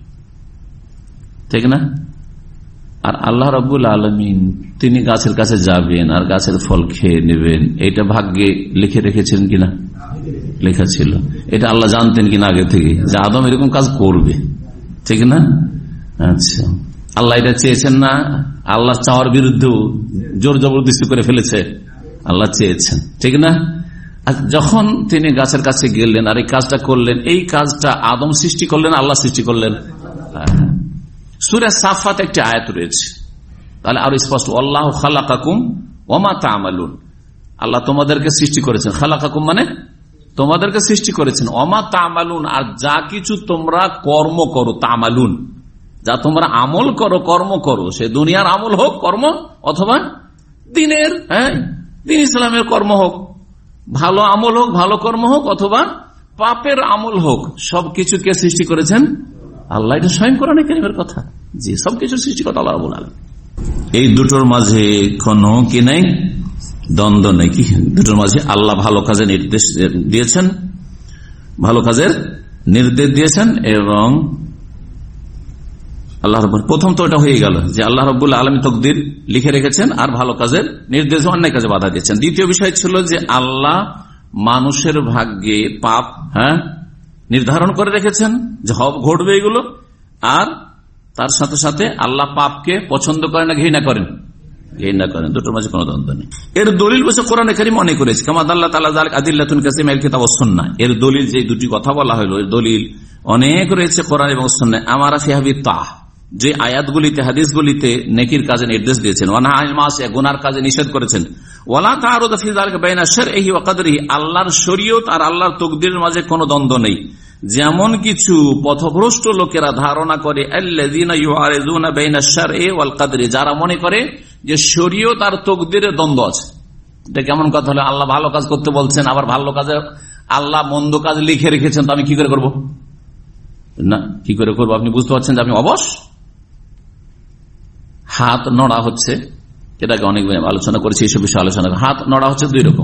ঠিক না? আর আল্লাহ রাব্বুল আলামিন তিনি গাছের কাছে যাবেন আর গাছের ফল খেয়ে নেবেন, এটা ভাগ্যে লিখে রেখেছেন কিনা? লেখা ছিল। এটা আল্লাহ জানতেন কিনা আগে থেকে যে আদম এরকম কাজ করবে, ঠিক না? আচ্ছা, আল্লাহ এটা চেয়েছেন না? আল্লাহ চাওয়ার বিরুদ্ধেও জোর জবরদস্তি করে ফেলেছে? আল্লাহ চেয়েছেন, ঠিক না? যখন তিনি গাছের কাছে গেলেন আর এই কাজটা করলেন, এই কাজটা আদম সৃষ্টি করলেন, আল্লাহ সৃষ্টি করলেন? সূরা সাফাত একটি আয়াত রয়েছে, তাহলে আরো স্পষ্ট। আল্লাহু খালাকাকুম ওয়া মা তা'মালুন, আল্লাহ তোমাদেরকে সৃষ্টি করেছেন। খালাকাকুম মানে তোমাদেরকে সৃষ্টি করেছেন। অমা তামালুন, আর যা কিছু তোমরা কর্ম করো, তামালুন যা তোমরা আমল করো, কর্ম করো, সে দুনিয়ার আমল হোক কর্ম, অথবা দিনের, হ্যাঁ দিন ইসলামের কর্ম হোক, ভালো আমল হোক, ভালো কর্ম হোক, অথবা পাপের আমল হোক, সবকিছু কে সৃষ্টি করেছেন? আল্লাহ। এটা স্বয়ং কোরআনে কারীমের কথা, যে সবকিছু সৃষ্টি করতে আল্লাহ রাব্বুল আলামিন। এই দুটোর মাঝে কোনো কি নাই, দ্বন্দ্ব নেই। কি দুটোর মাঝে? আল্লাহ ভালো কাজের নির্দেশ দিয়েছেন, ভালো কাজের নির্দেশ দিয়েছেন, এবং আল্লাহ প্রথম তো এটা হয়ে গেল যে আল্লাহ রাব্বুল আলামিন তাকদীর লিখে রেখেছেন আর ভালো কাজের নির্দেশ, অন্যায় কাজে বাধা দিয়েছেন। দ্বিতীয় বিষয় ছিল যে আল্লাহ মানুষের ভাগ্যে পাপ হ্যাঁ নির্ধারণ করে রেখেছেন যে হব ঘটবে এগুলো, আর তার সাথে সাথে আল্লাহ পাপকে পছন্দ করেন না ঘৃণা করেন? ঘৃণা করেন। দুটোর মাঝে কোনো দ্বন্দ্ব নেই। এর দলিল বসে কোরআনে কারীম মনে করেছে, কামা আল্লাহ তাআলা যালিক আদিল্লাতুন কাসীমা আল কিতাব ওয়াস সুন্নাহ। এর দলিল যে দুটি কথা বলা হলো, এর দলিল অনেক রয়েছে কোরআন এবং সুন্নাহ। আমারা ফি হাবিতাহ, যে আয়াতগুলিতে হাদিসগুলিতে নেকির কাজে নির্দেশ দিয়েছেন, ওয়ানা আনিল মাসিয়া গুনার কাজে নিষেধ করেছেন, ওয়ালা তাআরুদ ফি যালিকা বাইনা শারঈহি ওয়া কদরিহি, আল্লাহর শরীয়ত আর আল্লাহর তাকদীরের মাঝে কোনো দ্বন্দ্ব নেই। যেমন কিছু পথভ্রষ্ট লোকেরা ধারণা করে, আল্লাযীনা ইউআরিযুনা বাইনা শারঈ ওয়াল কদরি, যারা মনে করে যে শরীয়ত আর তাকদীরে দ্বন্দ্ব আছে। এটা কেমন কথা হলো? আল্লাহ ভালো কাজ করতে বলছেন, আবার ভালো কাজে আল্লাহ মন্দ কাজ লিখে রেখেছেন, তো আমি কি করে করব? না, কি করে করবো? আপনি বুঝতে পারছেন যে আমি অবশ। হাত নড়া হচ্ছে, এটাকে অনেক আলোচনা করেছি, এইসব বিষয়ে আলোচনা। হাত নড়া হচ্ছে দুই রকম,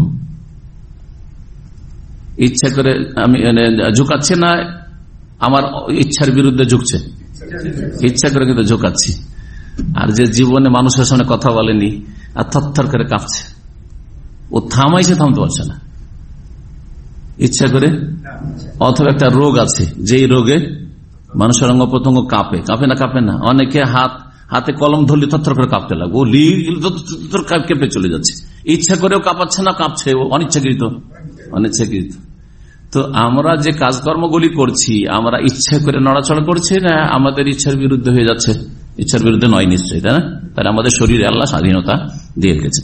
ইচ্ছা করে আমি ঝুঁকাচ্ছি না আমার ইচ্ছার বিরুদ্ধে ঝুঁকছে, ইচ্ছা করে কিন্তু ঝুঁকাচ্ছি। আর যে জীবনে মানুষের সামনে কথা বলেনি আর থরথর করে কাঁপছে, ও থামাইছে, থামতে পারছে না, ইচ্ছা করে। অথবা একটা রোগ আছে, যেই রোগে মানুষের অঙ্গ প্রত্যঙ্গ কাঁপে, কাঁপে না কাঁপে না? অনেকে হাত হাতে কলম ধরলে থরথর করে কাঁপতে লাগবে, ও কেঁপে চলে যাচ্ছে, ইচ্ছা করেও কাঁপাচ্ছে না, কাঁপছে ও অনিচ্ছাকৃত, অনিচ্ছাকৃত। তো আমরা যে কাজকর্মগুলি করছি, আমরা ইচ্ছা করে নড়াচড়া করছি না আমাদের ইচ্ছার বিরুদ্ধে হয়ে যাচ্ছে? ইচ্ছার বিরুদ্ধে নয় নিশ্চয়ই, তাই না? তাহলে আমাদের শরীরে আল্লাহ স্বাধীনতা দিয়ে রেখেছে।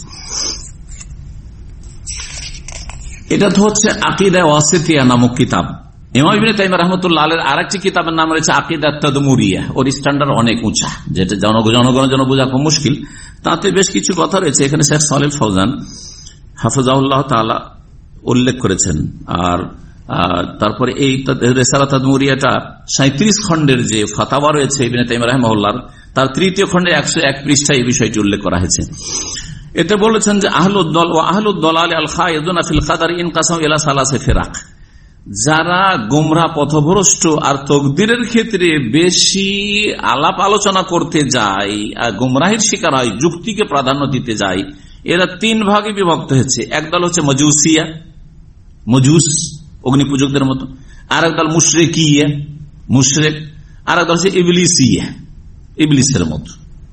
এটা তো হচ্ছে আকীদা ওয়াসিতিয়া নামক কিতাব। ইমাম ইবনে তাইমিয়া রাহমাতুল্লাহ আলাইহির আরেকটি কিতাবের নাম রয়েছে আকীদা তাদমুরিয়া। ওর স্ট্যান্ডার্ড অনেক উঁচা, যেটা জনগণের জন্য বোঝা খুব মুশকিল। তাতে বেশ কিছু কথা রয়েছে, এখানে শেখ সালেহ ফৌজান হাফিজাহুল্লাহ তাআলা উল্লেখ করেছেন। আর তারপরে এই রিসালা তাদমুরিয়াটা সাঁত্রিশ খণ্ডের যে ফাতাওয়া রয়েছে ইবনে তাইমিয়া রাহিমাহুল্লাহর, তার তৃতীয় খণ্ডে একশো এক পৃষ্ঠায় এই বিষয়টি উল্লেখ করা হয়েছে। এতে বলেছেন যে আহলুদ্দল ওয়া আহলুদ্দলাল আল খায়িদুনা ফিল কদর ইনকাসাম ইলা সালাসি ফিরাক, যারা গোমরা পথভ্রষ্ট আর তকদিরের ক্ষেত্রে বেশি আলাপ আলোচনা করতে যায় আর গোমরাহির শিকার হয়, যুক্তিকে প্রাধান্য দিতে যায়, এরা তিন ভাগে বিভক্ত হয়েছে। একদল হচ্ছে মজুসিয়া, মজুস অগ্নি পূজকদের মতো, আর একদল মুশরিকিয়া, মুশরিক, আর একদল হচ্ছে ইবলিসিয়া, ইবলিসের মতো।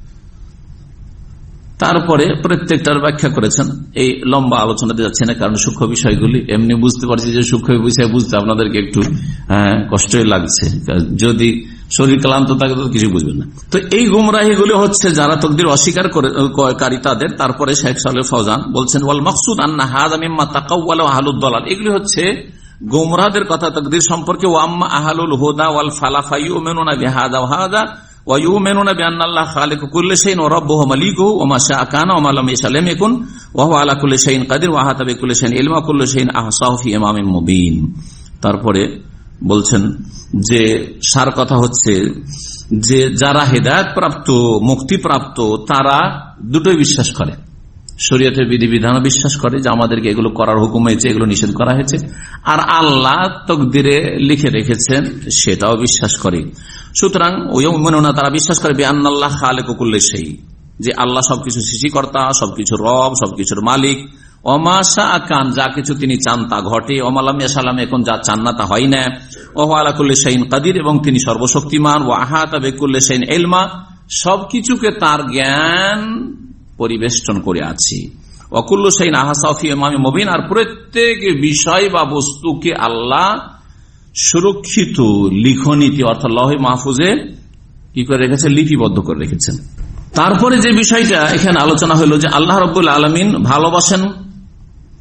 তারপরে প্রত্যেকটার ব্যাখ্যা করেছেন। এই লম্বা আলোচনাতে যাচ্ছে না, কারণ সূক্ষ্ম বিষয়গুলি এমনি বুঝতে পারছি যে সূক্ষ্ম বিষয় বুঝতে আপনাদেরকে একটু কষ্টই লাগছে, যদি শরীর ক্লান্ত থাকে তো কিছু বুঝবেন না। তো এই গুমরাহিগুলি হচ্ছে যারা তাকদীর অস্বীকার কারী তাদের। তারপরে শেখ সালেহ ফৌজান বলছেন, ওয়াল মাকসুদ আন্না হাযা মিম্মা তাকাওয়ালা আহলুদ দালাল, এগুলি হচ্ছে গুমরাহদের কথা তাকদীর সম্পর্কে। ওয়া আম্মা আহলুল হুদা ওয়াল ফালাহ ফায়ুমিনুনা বিহাযা ওয়া হাযা ওয়া ইউমিনুনা বিআন্নাল্লাহ খালিকু কুল্লি শাইইন ওয়া রাব্বুহু মালিকুহু ওয়া মা শাআ কানা ওয়া মা লাম ইয়াশা লাম ইয়াকুন ওয়া হুয়া আলা কুল্লি শাইইন কাদির ওয়া আহাতা বিকুল্লি শাইইন ইলমা ওয়া কুল্লু শাইইন আহসাহু ফি ইমামিন মুবিন। তারপরে বলছেন যে সার কথা হচ্ছে যে যারা হেদায়েত প্রাপ্ত, মুক্তি প্রাপ্ত, তারা দুটোই বিশ্বাস করে, শরীয়তের বিধিবিধান বিশ্বাস করে যে আমাদেরকে এগুলো করার হুকুম হয়েছে, এগুলো নিষেধ করা হয়েছে, আর আল্লাহ তাকদীরে লিখে রেখেছেন সেটাও বিশ্বাস করে। সুতরাং ওই মনে তারা বিশ্বাস করে বিআন্নাল্লাহ খালিকু কুল্লি শাই, যে আল্লাহ সবকিছু সৃষ্টিকর্তা, সবকিছু রব, সবকিছুর মালিক। ওমা শাআ কান, যা কিছু তিনি চান তা ঘটে। ওমা লাম ইয়াশা লাম ইয়াকুন, যা চান না তা হয় না। ওয়া হুয়া আলা কুল্লি শাইইন কাদির, এবং তিনি সর্বশক্তিমান। ওয়া আহাতা বিকুল্লি শাইইন ইলমা, সবকিছুকে তার জ্ঞান পরিবেষ্টন করে আছে। ওয়া কুল্লু শাইইন আহসাহু ফি ইমামিন মুবিন, আর প্রত্যেক বিষয় বা বস্তুকে আল্লাহ সুরক্ষিত লিখনীতি অর্থাৎ লৌহে মাহফুজে কি করে রেখেছে, লিপিবদ্ধ করে রেখেছেন। তারপরে যে বিষয়টা এখানে আলোচনা হলো যে আল্লাহ রাব্বুল আলামিন ভালোবাসেন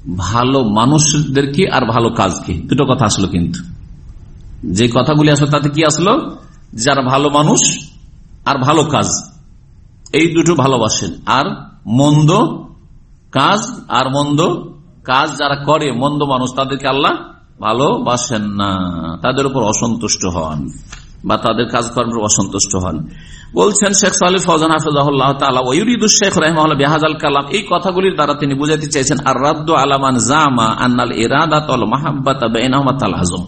ভালো মানুষদেরকে আর ভালো কাজকে, দুটো কথা আসলো। কিন্তু যে কথাগুলি আসলো তাতে কি আসলো? যারা ভালো মানুষ আর ভালো কাজ, এই দুটো ভালোবাসেন। আর মন্দ কাজ আর মন্দ কাজ যারা করে, মন্দ মানুষ, তাদেরকে আল্লাহ ভালোবাসেন না, তাদের উপর অসন্তুষ্ট হন বা তাদের কাজকর্মের অসন্তুষ্ট হন। বলছেন শেখ সালেহ ফওজান হাফিজাহুল্লাহ তাআলা, ওয়া ইউরিদু শেখ রাহিমাহুল্লাহ বিহাযাল কালাম, এই কথাগুলির দ্বারা তিনি বুঝাতে চেয়েছেন আর রাদ্দু আলা মান জামা আন্নাল ইরাদাত ওয়াল মাহাব্বাতা বাইনাহুমা তালাজুম।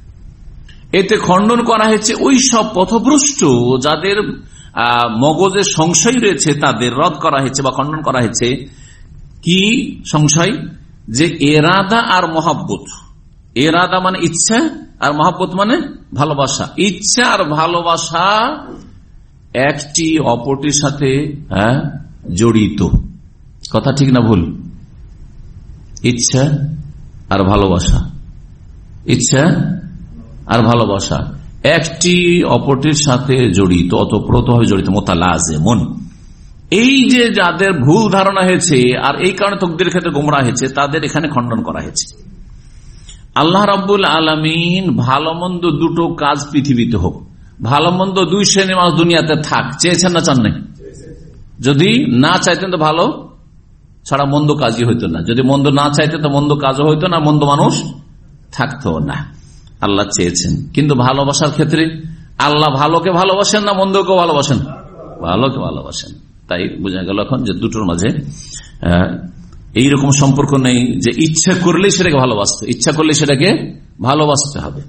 এতে খণ্ডন করা হয়েছে ওই সব পথভ্রষ্ট যাদের মগজের সংশয় রয়েছে, তাদের রদ করা হয়েছে বা খণ্ডন করা হয়েছে। কি সংশয়? যে এরাদা আর মহাব্বত, এরাদা মানে ইচ্ছা আর মহাব্বত মানে ভালোবাসা, ইচ্ছা আর ভালোবাসা একটি অপরটির সাথে হ্যাঁ জড়িত। কথা ঠিক না ভুল? ইচ্ছা আর ভালোবাসা, ইচ্ছা আর ভালোবাসা একটি অপরটির সাথে জড়িত, অতপ্রতভাবে জড়িত, মোতালাজেমুন। এই যে যাদের ভুল ধারণা হয়েছে আর এই কারণে তকদিরের ক্ষেত্রে গোমরাহ হয়েছে, তাদের এখানে খণ্ডন করা হয়েছে। আল্লাহ রাব্বুল আলামিন ভালো মন্দ দুটো কাজ পৃথিবীতে হোক, ভালো মন্দ দুই শ্রেণীর মানুষ দুনিয়াতে থাক, চেয়েছেন না চান নাই? যদি না চাইতেন তো ভালো ছাড়া মন্দ কাজই হইতো না, যদি মন্দ না চাইতেন তো মন্দ কাজও হইতো না, মন্দ মানুষ থাকতো না। আল্লাহ চেয়েছেন, কিন্তু ভালোবাসার ক্ষেত্রে আল্লাহ ভালোকে ভালোবাসেন না মন্দকে ভালোবাসেন? ভালোকে ভালোবাসেন। তাই বোঝা গেল এখন যে দুটোর মাঝে এইরকম সম্পর্ক নেই যে ইচ্ছা করলেই সেটাকে ভালোবাসতে, ইচ্ছা করলে সেটাকে ভালোবাসতে হবে।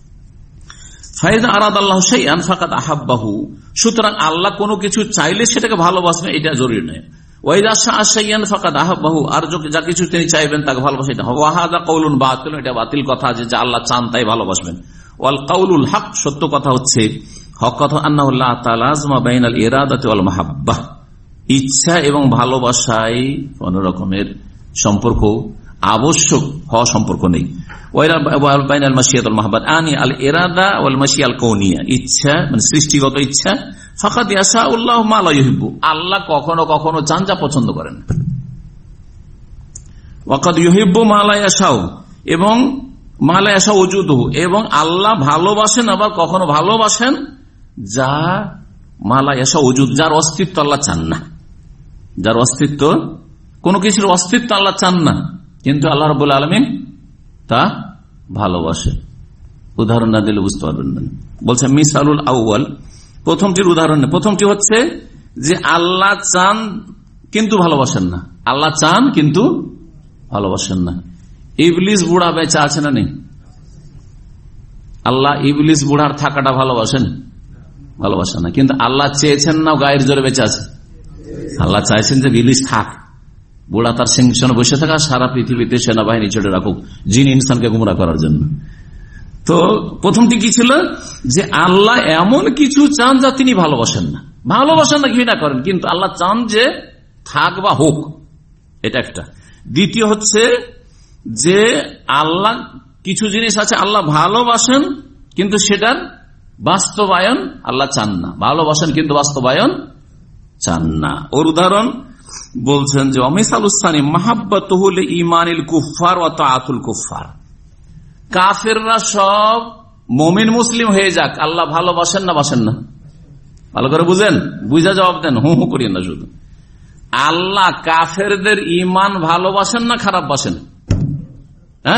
ফাইদা আরাদ আল্লাহু শাইআন ফাকাদ আহাব্বাহু, সুতরাং আল্লাহ কোনো কিছু চাইলে সেটাকে ভালোবাসবেন, এটা জরুরি নয়। ওয়াইদা শাআ শাইআন ফাকাদ আহাব্বাহু, আর যা কিছু তিনি চাইবেন তাকে ভালোবাসেন, এটা ওয়া হাযা কাউলুন বাতিল, এটা বাতিল কথা যে যা আল্লাহ চান তাই ভালোবাসবেন। ওয়াল কাউলুল হক, সত্য কথা হচ্ছে, হক কথা আন্নাহু লা তালাজমা বাইনাল ইরাদাতি ওয়াল মাহাব্বাহ, ইচ্ছা এবং ভালোবাসায় কোন রকমের সম্পর্ক আবশ্যক হওয়া সম্পর্ক নেই। ইচ্ছা মানে সৃষ্টিগত ইচ্ছা, ফাকাদ ইয়াশাউল্লাহু মা লা ইউহিব্বু, আল্লাহ কখনো কখনো চান যা পছন্দ করেন। ওয়াকাদ ইউহিব্বু মা লা ইয়াশাউ, এবং মা লা ইয়াশাউ ওজুদুহু, এবং আল্লাহ ভালোবাসেন আবার কখনো ভালোবাসেন যা মা লা ইয়াশাউ ওজুদ, যার অস্তিত্ব আল্লাহ চান না, যার অস্তিত্ব, কোন কিছুর অস্তিত্ব আল্লাহ চান না, কিন্তু আল্লাহ রাব্বুল আলামিন তা ভালোবাসে। উদাহরণ না দিলে বুঝতে পারবেন না। বলছে মিসালুল আউয়াল, প্রথমটির উদাহরণ, প্রথমটি হচ্ছে যে আল্লাহ চান কিন্তু ভালোবাসেন না, আল্লাহ চান কিন্তু ভালোবাসেন না। ইবলিস বুড়া বেঁচে আছে না নেই? আল্লাহ ইবলিস বুড়ার থাকাটা ভালোবাসেন? ভালোবাসেন না। কিন্তু আল্লাহ চেয়েছেন না গায়ের জোরে বেঁচে আছে? আল্লাহ চাইছেন যে ইবলিস থাক, বুড়া তার সিংহাসনে বসে থাকা, সারা পৃথিবীতে সেনাবাহিনী ছেড়ে রাখুক জিন ইনসানকে গুমরাহ করার জন্য। তো প্রথমটি কি ছিল? যে আল্লাহ এমন কিছু চান যা তিনি ভালোবাসেন না, ভালোবাসেন না ঘৃণা করেন, কিন্তু আল্লাহ চান যে থাক বা হোক, এটা একটা। দ্বিতীয় হচ্ছে যে আল্লাহ কিছু জিনিস আছে আল্লাহ ভালোবাসেন কিন্তু সেটার বাস্তবায়ন আল্লাহ চান না, ভালোবাসেন কিন্তু বাস্তবায়ন চান না। ওর উদাহরণ বলছেন যে অমিসালুসানি মাহাব্বাতুহু লিঈমানিল কুফফার ওয়া তাআতুল কুফফার, কাফেররা সব মুমিন মুসলিম হয়ে যাক, আল্লাহ ভালোবাসেন না বাসেন না? ভালো করে বুঝেন, বুঝা জবাব দেন, হু হু করিয়েন না শুধু। আল্লাহ কাফেরদের ঈমান ভালোবাসেন না খারাপ বাসেন? হ্যাঁ,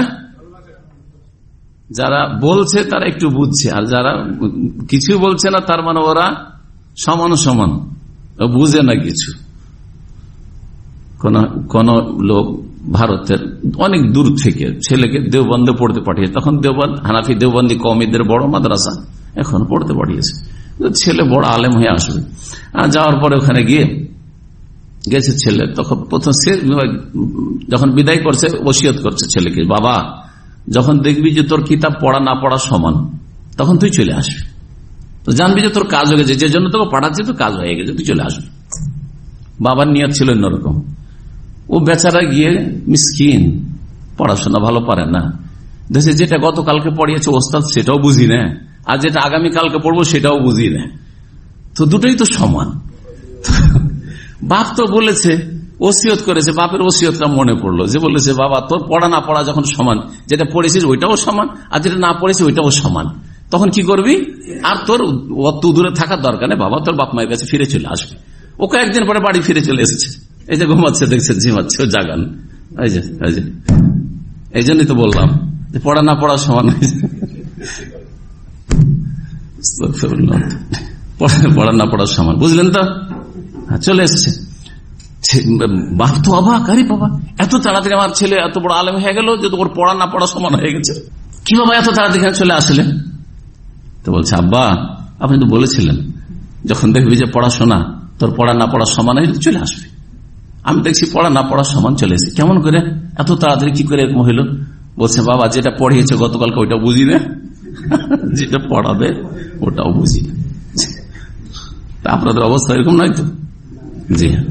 যারা বলছে তারা একটু বুঝছে, আর যারা কিছু বলছে না তার মানে ওরা সমান সমান, বুঝে না কিছু। কোন কোন লোক ভারতের অনেক দূর থেকে ছেলেকে দেওবন্দে পড়তে পাঠিয়েছে, তখন দেওবন্দ হানাফি দেওবন্দি কওমিদের বড় মাদ্রাসা, এখন পড়তে পাঠিয়েছে, ছেলে বড় আলেম হয়ে আসবে। আর যাওয়ার পরে ওখানে গিয়ে গেছে ছেলে, তখন প্রথম সে যখন বিদায় করছে ওসিয়ত করছে ছেলেকে, বাবা যখন দেখবি যে তোর কিতাব পড়া না পড়া সমান, তখন তুই চলে আসবি, তো জানবি যে তোর কাজ হয়ে গেছে, যে জন্য তোকে পাঠাচ্ছি তো কাজ হয়ে গেছে, তুই চলে আসবি। বাবার নিয়ত ছিল অন্যরকম। ও বেচারা গিয়ে মিসকিন, পড়াশোনা ভালো পারে না, দেখছে যেটা গতকালকে পড়িয়েছে ওস্তাদ সেটাও বুঝি না, আর যেটা আগামী কালকে পড়বো সেটাও বুঝি না, তো দুটোই তো সমান। বাপ তো বলেছে ওসিয়ত করেছে, বাপের ওসিয়তটা মনে পড়লো, যে বলেছে বাবা তোর পড়া না পড়া যখন সমান, যেটা পড়েছিস ওইটাও সমান আর যেটা না পড়েছিস ওইটাও সমান, তখন কি করবি? আর তোর অত দূরে থাকার দরকার নেই বাবা, তোর বাপ মায়ের কাছে ফিরে চলে আসবে। ও কয়েকদিন পরে বাড়ি ফিরে চলে এসেছে, এই যে ঘুমাচ্ছে দেখছে, ঝিমাচ্ছে, ও জাগান। এই যে এই যে এই জন্যই তো বললাম যে পড়া না পড়া সমান, পড়া না পড়ার সমান, বুঝলেন তো? চলে এসছে। বাপ তো অবাক, আরে বাবা এত তাড়াতাড়ি আমার ছেলে এত বড় আলেম হয়ে গেল যে তোর পড়া না পড়া সমান হয়ে গেছে, কি বাবা এত তাড়াতাড়ি চলে আসলে? তো বলছে আব্বা আপনি তো বলেছিলেন যখন দেখবি যে পড়াশোনা তোর পড়া না পড়া সমান হয়ে চলে আসবে, আমি দেখছি পড়া না পড়া সমান চলে এসেছে, কেমন করে এত তাড়াতাড়ি কি করে এরকম হইল? বলছে বাবা যেটা পড়িয়েছে গতকালকে ওইটা বুঝি না, যেটা পড়াবে ওটাও বুঝি না। আপনাদের অবস্থা এরকম নয় তো? জি হ্যাঁ,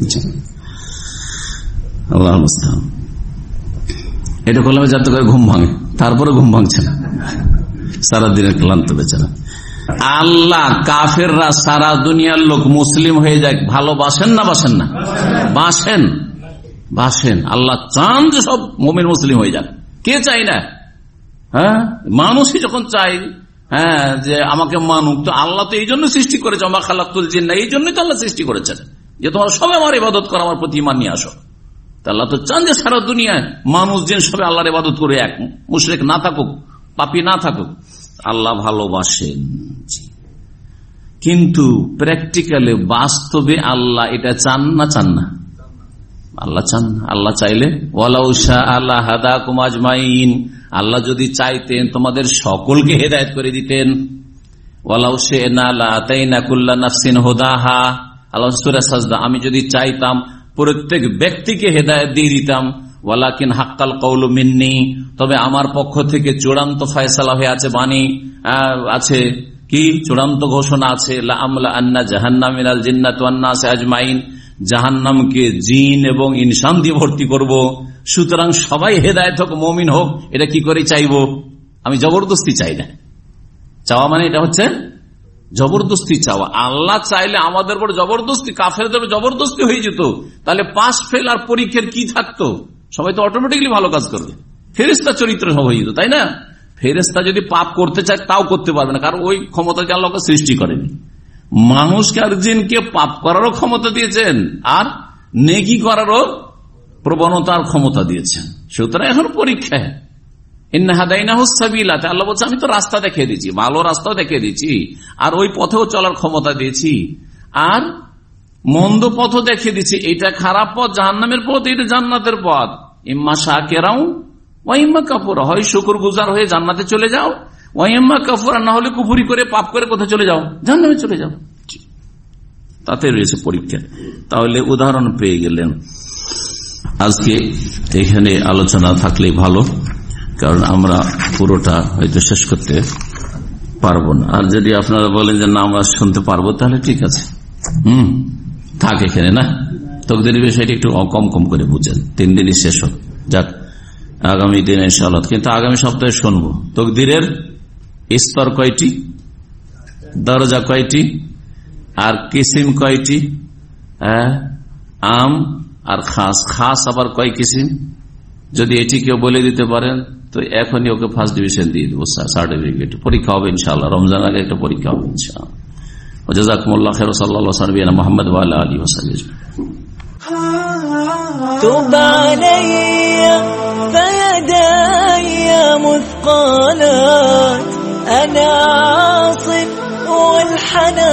আল্লাহ মুস্তাআন। এটা করলাম যাতে করে ঘুম ভাঙে, তারপরে ঘুম ভাঙছে না, সারাদিনের ক্লান্ত বেচারা। আল্লাহ কাফেররা সারা দুনিয়ার লোক মুসলিম হয়ে যায় ভালোবাসেন না বাসেন না? বাসেন, বাসেন। আল্লাহ চান যে সব মুমিন মুসলিম হয়ে যাক, কে চাই না? হ্যাঁ, মানুষই যখন চাই হ্যাঁ যে আমাকে মানুক, তো আল্লাহ তো এই জন্য সৃষ্টি করেছে, আমা খালাকতুল জিন্না, এই জন্যই তো আল্লাহ সৃষ্টি করেছেন যে তোমরা সবাই আমার ইবাদত করো, আমার প্রতি ঈমান নিয়ে আসো। আল্লাহ তো চান যে সারা দুনিয়ায় মানুষ জিন সবাই আল্লাহর ইবাদত করে, এক মুশরিক না থাকুক, পাপী না থাকুক। আল্লাহ ভালোবাসেন, কিন্তু প্র্যাকটিক্যালি বাস্তবে আল্লাহ এটা চান না চান না? আল্লাহ চান না। আল্লাহ চাইলে ওয়ালাউ শাআ লাহাদাকুম আজমাইন, আল্লাহ যদি চাইতেন তোমাদের সকলকে হেদায়েত করে দিতেন। ওয়ালাউ শা'না লাআতাইনা কুল্লা নাফসিন হুদাহা, আল্লাহ সূরা সাজদা, আমি যদি চাইতাম প্রত্যেক ব্যক্তিকে হেদায়েত দিয়ে দিতাম। ওয়ালাকিন হাক্কাল কওলু মিন্নি, তবে আমার পক্ষ থেকে চূড়ান্ত ফয়সালা হয়ে আছে, বাণী আছে, কি চূড়ান্ত ঘোষণা আছে, লা আমলা আন্না জাহান্নাম মিনাল জিন্নাতি ওয়ান নাস আজমাইন, জাহান্নামকে জিন এবং ইনসান দিয়ে ভর্তি করব। সুতরাং সবাই হেদায়েত হোক, মুমিন হোক, এটা কি করে চাইবো? আমি জবরদস্তি চাই না। চাওয়া মানে এটা হচ্ছে জবরদস্তি চাওয়া। আল্লাহ চাইলে আমাদের বড় জবরদস্তি, কাফেরদের জবরদস্তি হয়ে যেত, তাহলে পাস ফেল আর পরীক্ষার কি থাকতো? সবাই তো অটোমেটিকলি ভালো কাজ করবে, ফেরেশতা চরিত্র সব হয়ে যেত, তাই না? ফেরেশতা যদি পাপ করতে চায় তাও করতে পারবে না, কারণ ওই ক্ষমতাকে আল্লাহকে সৃষ্টি করেনি। মানুষকে আর জিনকে পাপ করারও ক্ষমতা দিয়েছেন আর নেকি করারও প্রবণতার ক্ষমতা দিয়েছেন। সুতরাং এখন পরীক্ষায় ইন্না হাদাইনাহুস সাবিলা, আল্লাহ বলছে আমি তো রাস্তা দেখিয়ে দিয়েছি, ভালো রাস্তাও দেখিয়ে দিয়েছি, আর ওই পথেও চলার ক্ষমতা দিয়েছি, আর মন্দ পথও দেখিয়ে দিচ্ছি। এটা খারাপ পথ, জাহান্নামের পথ, এটা জান্নাতের পথ। ইম্মা শাকিরাও ওয়া ইম্মা কাফুরা, হয় শুকরগুজার হয়ে জান্নাতে চলে যাও, ওয়া ইম্মা কাফুরা, না হলে কুফরি করে পাপ করে কোথায় চলে যাও? জাহান্নামে চলে যাও। তাতে রয়েছে পরীক্ষা। তাহলে উদাহরণ পেয়ে গেলেন। আজকে এখানে আলোচনা থাকলে ভালো, কারণ আমরা পুরোটা হয়তো শেষ করতে পারবো না। আর যদি আপনারা বলেন যে না আমরা শুনতে পারবো, তাহলে ঠিক আছে, হুম থাক এখানে, না তকদিরের বিষয়টা একটু কম কম করে বুঝেন, তিন দিনই শেষ হোক, যাক আগামী দিনে ইনশাআল্লাহ। কিন্তু আগামী সপ্তাহে শুনবো তকদিরের স্তর কয়টি, দরজা কয়টি, আর কিসিম কয়টি, আম আর খাস, খাস আবার কয় কিসিম। যদি এটি কেউ বলে দিতে পারেন তো এখনই ওকে ফার্স্ট ডিভিশন দিয়ে দেবো, সার্টিফিকেট। পরীক্ষা হবে ইনশাআল্লাহ, রমজান আগে একটা পরীক্ষা হবে ইনশাআল্লাহ। জাযাকুমুল্লাহু খাইরান, সাল্লাল্লাহু আলাইহি ওয়া সাল্লাম, মুহাম্মদ ওয়া আলা আলিহি ওয়া সাহবিহি। تب علي فيداي مثقالات، أنا عاصف والحنان